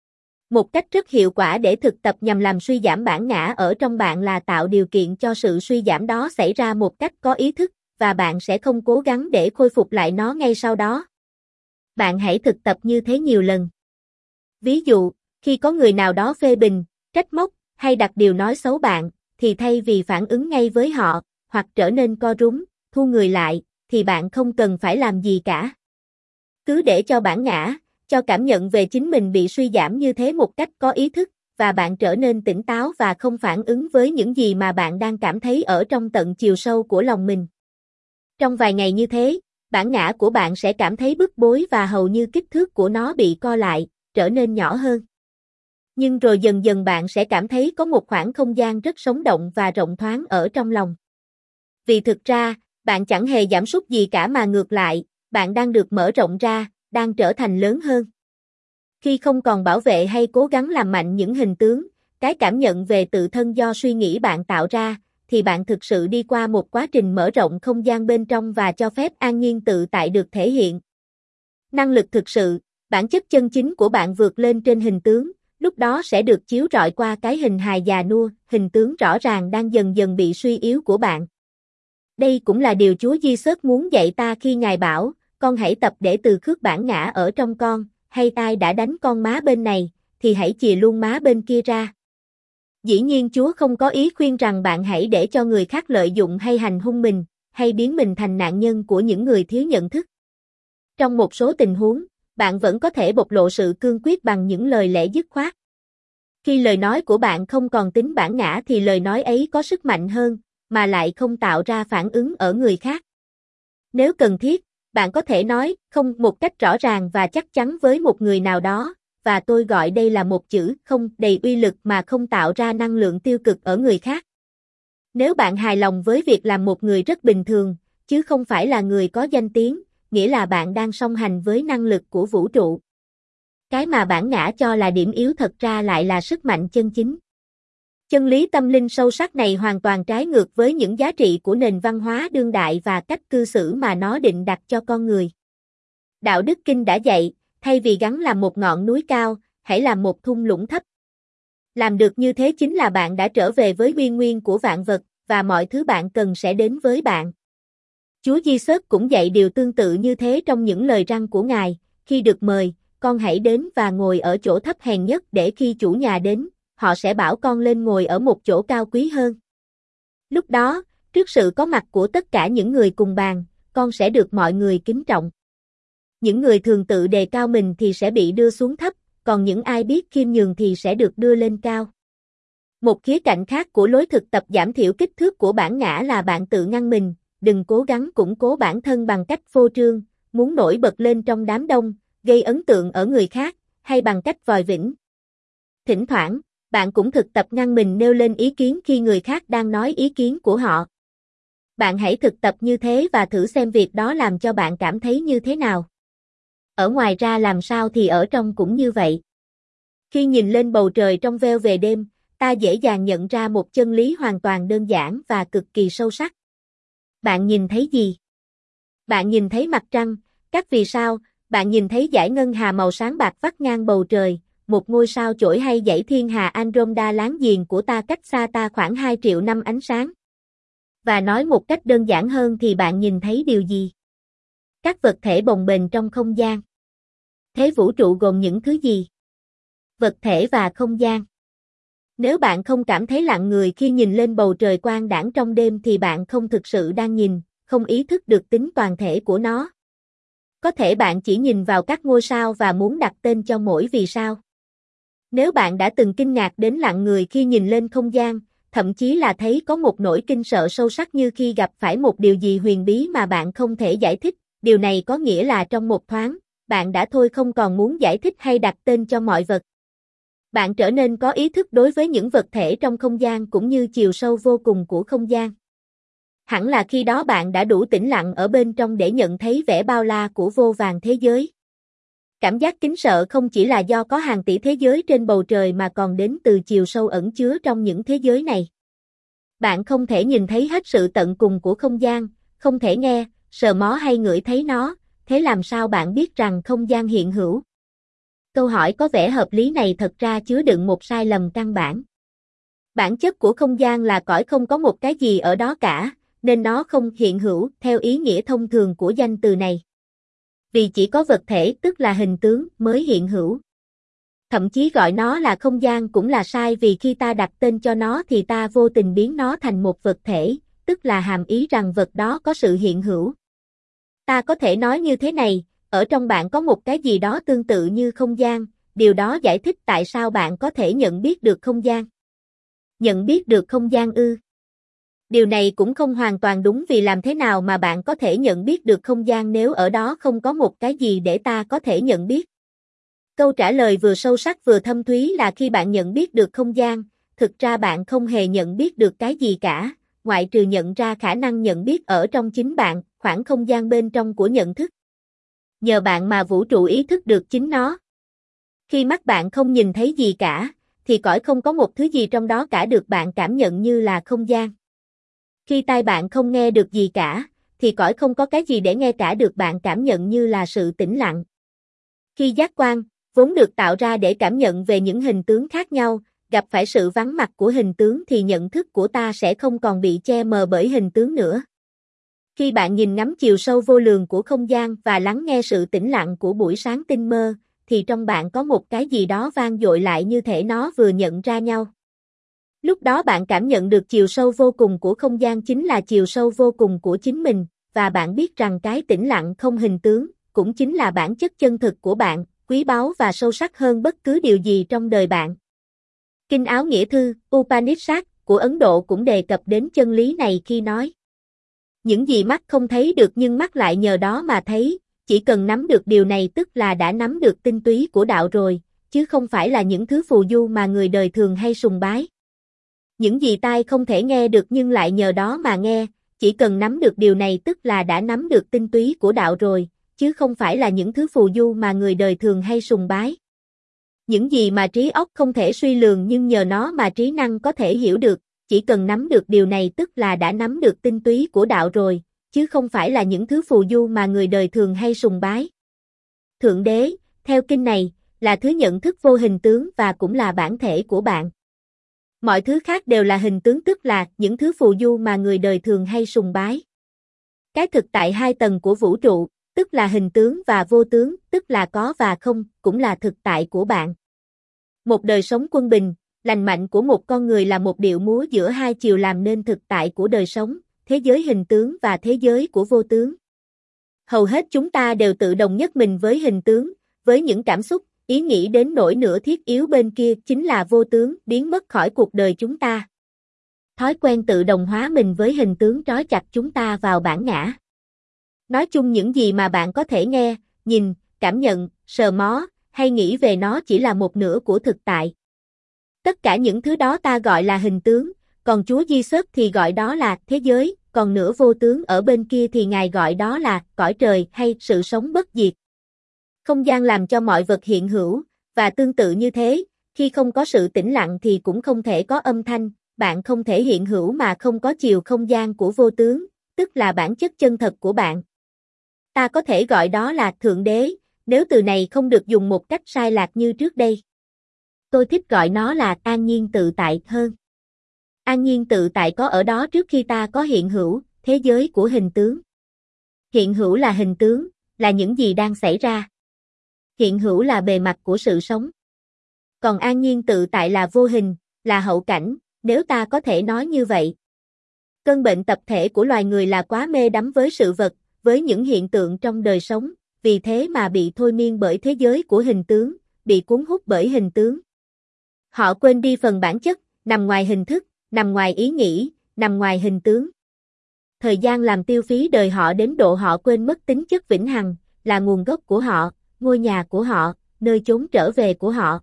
Một cách rất hiệu quả để thực tập nhằm làm suy giảm bản ngã ở trong bạn là tạo điều kiện cho sự suy giảm đó xảy ra một cách có ý thức, và bạn sẽ không cố gắng để khôi phục lại nó ngay sau đó. Bạn hãy thực tập như thế nhiều lần. Ví dụ, khi có người nào đó phê bình, trách móc, hay đặt điều nói xấu bạn, thì thay vì phản ứng ngay với họ, hoặc trở nên co rúm, thu người lại, thì bạn không cần phải làm gì cả. Cứ để cho bản ngã, cho cảm nhận về chính mình bị suy giảm như thế một cách có ý thức, và bạn trở nên tỉnh táo và không phản ứng với những gì mà bạn đang cảm thấy ở trong tận chiều sâu của lòng mình. Trong vài ngày như thế, bản ngã của bạn sẽ cảm thấy bức bối và hầu như kích thước của nó bị co lại, trở nên nhỏ hơn. Nhưng rồi dần dần bạn sẽ cảm thấy có một khoảng không gian rất sống động và rộng thoáng ở trong lòng. Vì thực ra, bạn chẳng hề giảm sút gì cả mà ngược lại, bạn đang được mở rộng ra, đang trở thành lớn hơn. Khi không còn bảo vệ hay cố gắng làm mạnh những hình tướng, cái cảm nhận về tự thân do suy nghĩ bạn tạo ra, thì bạn thực sự đi qua một quá trình mở rộng không gian bên trong và cho phép an nhiên tự tại được thể hiện. Năng lực thực sự, bản chất chân chính của bạn vượt lên trên hình tướng, lúc đó sẽ được chiếu rọi qua cái hình hài già nua, hình tướng rõ ràng đang dần dần bị suy yếu của bạn. Đây cũng là điều Chúa Giêsu muốn dạy ta khi Ngài bảo, con hãy tập để từ khước bản ngã ở trong con, hay ai đã đánh con má bên này, thì hãy chìa luôn má bên kia ra. Dĩ nhiên Chúa không có ý khuyên rằng bạn hãy để cho người khác lợi dụng hay hành hung mình, hay biến mình thành nạn nhân của những người thiếu nhận thức. Trong một số tình huống, bạn vẫn có thể bộc lộ sự cương quyết bằng những lời lẽ dứt khoát. Khi lời nói của bạn không còn tính bản ngã thì lời nói ấy có sức mạnh hơn, mà lại không tạo ra phản ứng ở người khác. Nếu cần thiết, bạn có thể nói không một cách rõ ràng và chắc chắn với một người nào đó, và tôi gọi đây là một chữ không đầy uy lực mà không tạo ra năng lượng tiêu cực ở người khác. Nếu bạn hài lòng với việc làm một người rất bình thường, chứ không phải là người có danh tiếng, nghĩa là bạn đang song hành với năng lực của vũ trụ. Cái mà bản ngã cho là điểm yếu thật ra lại là sức mạnh chân chính. Chân lý tâm linh sâu sắc này hoàn toàn trái ngược với những giá trị của nền văn hóa đương đại và cách cư xử mà nó định đặt cho con người. Đạo đức kinh đã dạy, thay vì gắn làm một ngọn núi cao, hãy làm một thung lũng thấp. Làm được như thế chính là bạn đã trở về với uy nguyên của vạn vật, và mọi thứ bạn cần sẽ đến với bạn. Chúa Giêsu cũng dạy điều tương tự như thế trong những lời răn của Ngài, khi được mời, con hãy đến và ngồi ở chỗ thấp hèn nhất để khi chủ nhà đến, họ sẽ bảo con lên ngồi ở một chỗ cao quý hơn. Lúc đó, trước sự có mặt của tất cả những người cùng bàn, con sẽ được mọi người kính trọng. Những người thường tự đề cao mình thì sẽ bị đưa xuống thấp, còn những ai biết khiêm nhường thì sẽ được đưa lên cao. Một khía cạnh khác của lối thực tập giảm thiểu kích thước của bản ngã là bạn tự ngăn mình, đừng cố gắng củng cố bản thân bằng cách phô trương, muốn nổi bật lên trong đám đông, gây ấn tượng ở người khác, hay bằng cách vòi vĩnh. Thỉnh thoảng, bạn cũng thực tập ngăn mình nêu lên ý kiến khi người khác đang nói ý kiến của họ. Bạn hãy thực tập như thế và thử xem việc đó làm cho bạn cảm thấy như thế nào. Ở ngoài ra làm sao thì ở trong cũng như vậy. Khi nhìn lên bầu trời trong veo về đêm, ta dễ dàng nhận ra một chân lý hoàn toàn đơn giản và cực kỳ sâu sắc. Bạn nhìn thấy gì? Bạn nhìn thấy mặt trăng, các vì sao, bạn nhìn thấy dải ngân hà màu sáng bạc vắt ngang bầu trời, một ngôi sao chổi hay dãy thiên hà Andromeda láng giềng của ta cách xa ta khoảng hai triệu năm ánh sáng. Và nói một cách đơn giản hơn thì bạn nhìn thấy điều gì? Các vật thể bồng bềnh trong không gian. Thế vũ trụ gồm những thứ gì? Vật thể và không gian. Nếu bạn không cảm thấy lặng người khi nhìn lên bầu trời quang đãng trong đêm thì bạn không thực sự đang nhìn, không ý thức được tính toàn thể của nó. Có thể bạn chỉ nhìn vào các ngôi sao và muốn đặt tên cho mỗi vì sao. Nếu bạn đã từng kinh ngạc đến lặng người khi nhìn lên không gian, thậm chí là thấy có một nỗi kinh sợ sâu sắc như khi gặp phải một điều gì huyền bí mà bạn không thể giải thích, điều này có nghĩa là trong một thoáng, bạn đã thôi không còn muốn giải thích hay đặt tên cho mọi vật. Bạn trở nên có ý thức đối với những vật thể trong không gian cũng như chiều sâu vô cùng của không gian. Hẳn là khi đó bạn đã đủ tĩnh lặng ở bên trong để nhận thấy vẻ bao la của vô vàn thế giới. Cảm giác kính sợ không chỉ là do có hàng tỷ thế giới trên bầu trời mà còn đến từ chiều sâu ẩn chứa trong những thế giới này. Bạn không thể nhìn thấy hết sự tận cùng của không gian, không thể nghe, sờ mó hay ngửi thấy nó, thế làm sao bạn biết rằng không gian hiện hữu? Câu hỏi có vẻ hợp lý này thật ra chứa đựng một sai lầm căn bản. Bản chất của không gian là cõi không có một cái gì ở đó cả, nên nó không hiện hữu theo ý nghĩa thông thường của danh từ này. Vì chỉ có vật thể tức là hình tướng mới hiện hữu. Thậm chí gọi nó là không gian cũng là sai vì khi ta đặt tên cho nó thì ta vô tình biến nó thành một vật thể, tức là hàm ý rằng vật đó có sự hiện hữu. Ta có thể nói như thế này, ở trong bạn có một cái gì đó tương tự như không gian, điều đó giải thích tại sao bạn có thể nhận biết được không gian. Nhận biết được không gian ư? Điều này cũng không hoàn toàn đúng vì làm thế nào mà bạn có thể nhận biết được không gian nếu ở đó không có một cái gì để ta có thể nhận biết. Câu trả lời vừa sâu sắc vừa thâm thúy là khi bạn nhận biết được không gian, thực ra bạn không hề nhận biết được cái gì cả, ngoại trừ nhận ra khả năng nhận biết ở trong chính bạn, khoảng không gian bên trong của nhận thức. Nhờ bạn mà vũ trụ ý thức được chính nó. Khi mắt bạn không nhìn thấy gì cả, thì cõi không có một thứ gì trong đó cả được bạn cảm nhận như là không gian. Khi tai bạn không nghe được gì cả, thì cõi không có cái gì để nghe cả được bạn cảm nhận như là sự tĩnh lặng. Khi giác quan, vốn được tạo ra để cảm nhận về những hình tướng khác nhau, gặp phải sự vắng mặt của hình tướng thì nhận thức của ta sẽ không còn bị che mờ bởi hình tướng nữa. Khi bạn nhìn ngắm chiều sâu vô lường của không gian và lắng nghe sự tĩnh lặng của buổi sáng tinh mơ, thì trong bạn có một cái gì đó vang dội lại như thể nó vừa nhận ra nhau. Lúc đó bạn cảm nhận được chiều sâu vô cùng của không gian chính là chiều sâu vô cùng của chính mình, và bạn biết rằng cái tĩnh lặng không hình tướng, cũng chính là bản chất chân thực của bạn, quý báu và sâu sắc hơn bất cứ điều gì trong đời bạn. Kinh Áo Nghĩa Thư, Upanishad, của Ấn Độ cũng đề cập đến chân lý này khi nói: những gì mắt không thấy được nhưng mắt lại nhờ đó mà thấy, chỉ cần nắm được điều này tức là đã nắm được tinh túy của đạo rồi, chứ không phải là những thứ phù du mà người đời thường hay sùng bái. Những gì tai không thể nghe được nhưng lại nhờ đó mà nghe, chỉ cần nắm được điều này tức là đã nắm được tinh túy của đạo rồi, chứ không phải là những thứ phù du mà người đời thường hay sùng bái. Những gì mà trí óc không thể suy lường nhưng nhờ nó mà trí năng có thể hiểu được, chỉ cần nắm được điều này tức là đã nắm được tinh túy của đạo rồi, chứ không phải là những thứ phù du mà người đời thường hay sùng bái. Thượng đế, theo kinh này, là thứ nhận thức vô hình tướng và cũng là bản thể của bạn. Mọi thứ khác đều là hình tướng tức là những thứ phù du mà người đời thường hay sùng bái. Cái thực tại hai tầng của vũ trụ, tức là hình tướng và vô tướng, tức là có và không, cũng là thực tại của bạn. Một đời sống quân bình, lành mạnh của một con người là một điệu múa giữa hai chiều làm nên thực tại của đời sống, thế giới hình tướng và thế giới của vô tướng. Hầu hết chúng ta đều tự đồng nhất mình với hình tướng, với những cảm xúc, ý nghĩ đến nỗi nửa thiết yếu bên kia chính là vô tướng biến mất khỏi cuộc đời chúng ta. Thói quen tự đồng hóa mình với hình tướng trói chặt chúng ta vào bản ngã. Nói chung những gì mà bạn có thể nghe, nhìn, cảm nhận, sờ mó, hay nghĩ về nó chỉ là một nửa của thực tại. Tất cả những thứ đó ta gọi là hình tướng, còn Chúa Giêsu thì gọi đó là thế giới, còn nửa vô tướng ở bên kia thì Ngài gọi đó là cõi trời hay sự sống bất diệt. Không gian làm cho mọi vật hiện hữu, và tương tự như thế, khi không có sự tĩnh lặng thì cũng không thể có âm thanh, bạn không thể hiện hữu mà không có chiều không gian của vô tướng, tức là bản chất chân thật của bạn. Ta có thể gọi đó là Thượng Đế, nếu từ này không được dùng một cách sai lạc như trước đây. Tôi thích gọi nó là an nhiên tự tại hơn. An nhiên tự tại có ở đó trước khi ta có hiện hữu, thế giới của hình tướng. Hiện hữu là hình tướng, là những gì đang xảy ra. Hiện hữu là bề mặt của sự sống. Còn an nhiên tự tại là vô hình, là hậu cảnh, nếu ta có thể nói như vậy. Cơn bệnh tập thể của loài người là quá mê đắm với sự vật, với những hiện tượng trong đời sống, vì thế mà bị thôi miên bởi thế giới của hình tướng, bị cuốn hút bởi hình tướng. Họ quên đi phần bản chất, nằm ngoài hình thức, nằm ngoài ý nghĩ, nằm ngoài hình tướng. Thời gian làm tiêu phí đời họ đến độ họ quên mất tính chất vĩnh hằng, là nguồn gốc của họ, ngôi nhà của họ, nơi chốn trở về của họ.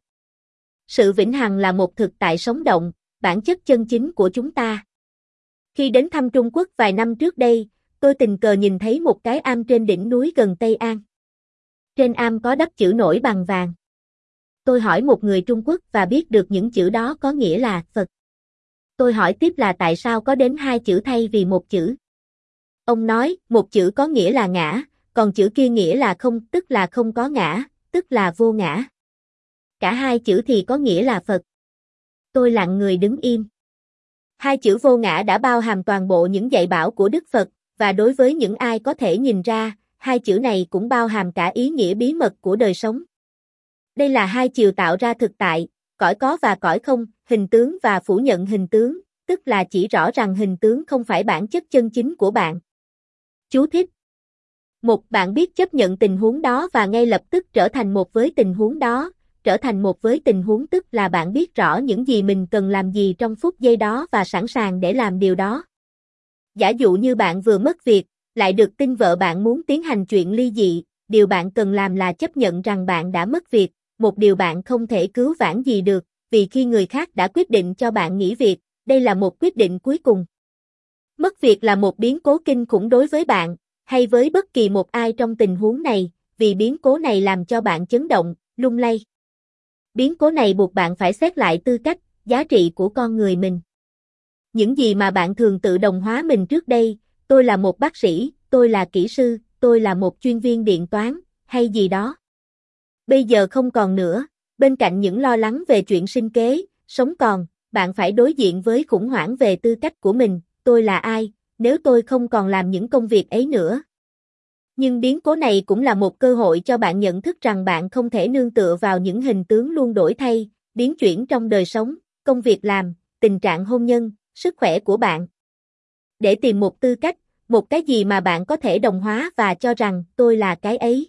Sự vĩnh hằng là một thực tại sống động, bản chất chân chính của chúng ta. Khi đến thăm Trung Quốc vài năm trước đây, tôi tình cờ nhìn thấy một cái am trên đỉnh núi gần Tây An. Trên am có đắp chữ nổi bằng vàng. Tôi hỏi một người Trung Quốc và biết được những chữ đó có nghĩa là Phật. Tôi hỏi tiếp là tại sao có đến hai chữ thay vì một chữ. Ông nói, một chữ có nghĩa là ngã, còn chữ kia nghĩa là không, tức là không có ngã, tức là vô ngã. Cả hai chữ thì có nghĩa là Phật. Tôi lặng người đứng im. Hai chữ vô ngã đã bao hàm toàn bộ những dạy bảo của Đức Phật, và đối với những ai có thể nhìn ra, hai chữ này cũng bao hàm cả ý nghĩa bí mật của đời sống. Đây là hai chiều tạo ra thực tại, cõi có và cõi không, hình tướng và phủ nhận hình tướng, tức là chỉ rõ rằng hình tướng không phải bản chất chân chính của bạn. Chú thích. Một, bạn biết chấp nhận tình huống đó và ngay lập tức trở thành một với tình huống đó, trở thành một với tình huống tức là bạn biết rõ những gì mình cần làm gì trong phút giây đó và sẵn sàng để làm điều đó. Giả dụ như bạn vừa mất việc, lại được tin vợ bạn muốn tiến hành chuyện ly dị, điều bạn cần làm là chấp nhận rằng bạn đã mất việc, một điều bạn không thể cứu vãn gì được, vì khi người khác đã quyết định cho bạn nghỉ việc, đây là một quyết định cuối cùng. Mất việc là một biến cố kinh khủng đối với bạn, hay với bất kỳ một ai trong tình huống này, vì biến cố này làm cho bạn chấn động, lung lay. Biến cố này buộc bạn phải xét lại tư cách, giá trị của con người mình. Những gì mà bạn thường tự đồng hóa mình trước đây, tôi là một bác sĩ, tôi là kỹ sư, tôi là một chuyên viên điện toán, hay gì đó. Bây giờ không còn nữa, bên cạnh những lo lắng về chuyện sinh kế, sống còn, bạn phải đối diện với khủng hoảng về tư cách của mình, tôi là ai, nếu tôi không còn làm những công việc ấy nữa. Nhưng biến cố này cũng là một cơ hội cho bạn nhận thức rằng bạn không thể nương tựa vào những hình tướng luôn đổi thay, biến chuyển trong đời sống, công việc làm, tình trạng hôn nhân, sức khỏe của bạn. Để tìm một tư cách, một cái gì mà bạn có thể đồng hóa và cho rằng tôi là cái ấy.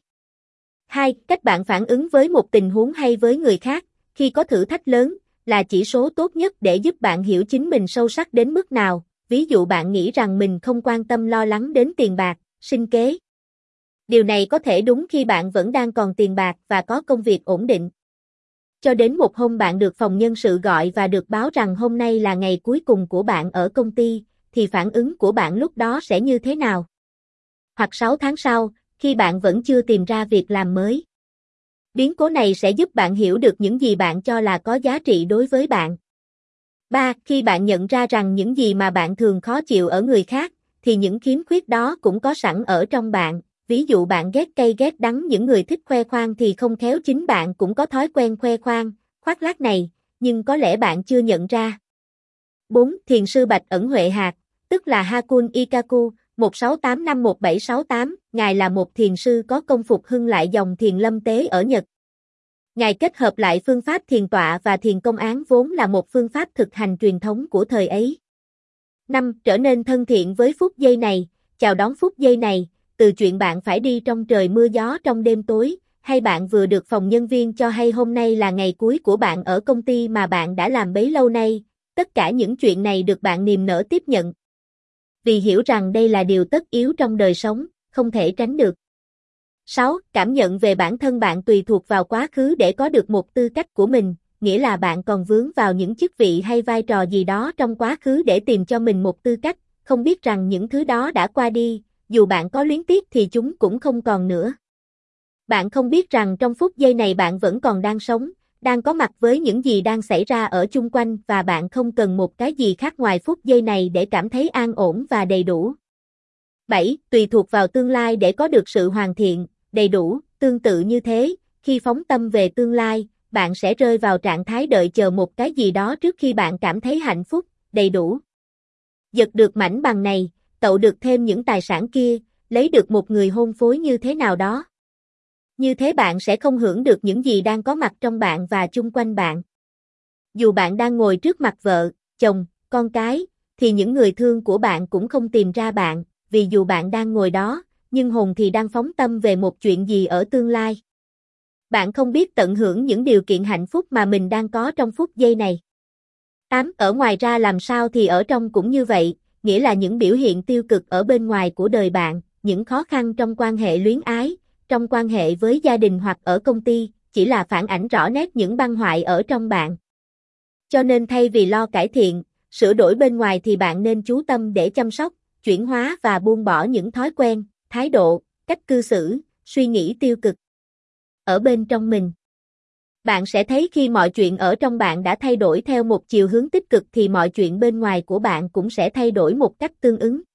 Hai, cách bạn phản ứng với một tình huống hay với người khác, khi có thử thách lớn, là chỉ số tốt nhất để giúp bạn hiểu chính mình sâu sắc đến mức nào. Ví dụ bạn nghĩ rằng mình không quan tâm lo lắng đến tiền bạc, sinh kế. Điều này có thể đúng khi bạn vẫn đang còn tiền bạc và có công việc ổn định. Cho đến một hôm bạn được phòng nhân sự gọi và được báo rằng hôm nay là ngày cuối cùng của bạn ở công ty, thì phản ứng của bạn lúc đó sẽ như thế nào? Hoặc sáu tháng sau, khi bạn vẫn chưa tìm ra việc làm mới. Biến cố này sẽ giúp bạn hiểu được những gì bạn cho là có giá trị đối với bạn. ba. Khi bạn nhận ra rằng những gì mà bạn thường khó chịu ở người khác, thì những khiếm khuyết đó cũng có sẵn ở trong bạn. Ví dụ bạn ghét cay ghét đắng, những người thích khoe khoang thì không khéo chính bạn cũng có thói quen khoe khoang, khoác lác này, nhưng có lẽ bạn chưa nhận ra. bốn. Thiền sư Bạch Ẩn Huệ Hạc, tức là Hakun Ikaku, một sáu tám năm một bảy sáu tám, Ngài là một thiền sư có công phục hưng lại dòng thiền lâm tế ở Nhật. Ngài kết hợp lại phương pháp thiền tọa và thiền công án vốn là một phương pháp thực hành truyền thống của thời ấy. năm. Trở nên thân thiện với phút giây này, chào đón phút giây này, từ chuyện bạn phải đi trong trời mưa gió trong đêm tối, hay bạn vừa được phòng nhân viên cho hay hôm nay là ngày cuối của bạn ở công ty mà bạn đã làm bấy lâu nay, tất cả những chuyện này được bạn niềm nở tiếp nhận. Vì hiểu rằng đây là điều tất yếu trong đời sống, không thể tránh được. sáu. Cảm nhận về bản thân bạn tùy thuộc vào quá khứ để có được một tư cách của mình, nghĩa là bạn còn vướng vào những chức vị hay vai trò gì đó trong quá khứ để tìm cho mình một tư cách, không biết rằng những thứ đó đã qua đi, dù bạn có luyến tiếc thì chúng cũng không còn nữa. Bạn không biết rằng trong phút giây này bạn vẫn còn đang sống, đang có mặt với những gì đang xảy ra ở chung quanh và bạn không cần một cái gì khác ngoài phút giây này để cảm thấy an ổn và đầy đủ. bảy. Tùy thuộc vào tương lai để có được sự hoàn thiện, đầy đủ, tương tự như thế, khi phóng tâm về tương lai, bạn sẽ rơi vào trạng thái đợi chờ một cái gì đó trước khi bạn cảm thấy hạnh phúc, đầy đủ. Giật được mảnh bằng này, tậu được thêm những tài sản kia, lấy được một người hôn phối như thế nào đó. Như thế bạn sẽ không hưởng được những gì đang có mặt trong bạn và chung quanh bạn. Dù bạn đang ngồi trước mặt vợ, chồng, con cái, thì những người thương của bạn cũng không tìm ra bạn, vì dù bạn đang ngồi đó, nhưng hồn thì đang phóng tâm về một chuyện gì ở tương lai. Bạn không biết tận hưởng những điều kiện hạnh phúc mà mình đang có trong phút giây này. tám. Ở ngoài ra làm sao thì ở trong cũng như vậy, nghĩa là những biểu hiện tiêu cực ở bên ngoài của đời bạn, những khó khăn trong quan hệ luyến ái, trong quan hệ với gia đình hoặc ở công ty, chỉ là phản ảnh rõ nét những băng hoại ở trong bạn. Cho nên thay vì lo cải thiện, sửa đổi bên ngoài thì bạn nên chú tâm để chăm sóc, chuyển hóa và buông bỏ những thói quen, thái độ, cách cư xử, suy nghĩ tiêu cực. Ở bên trong mình, bạn sẽ thấy khi mọi chuyện ở trong bạn đã thay đổi theo một chiều hướng tích cực thì mọi chuyện bên ngoài của bạn cũng sẽ thay đổi một cách tương ứng.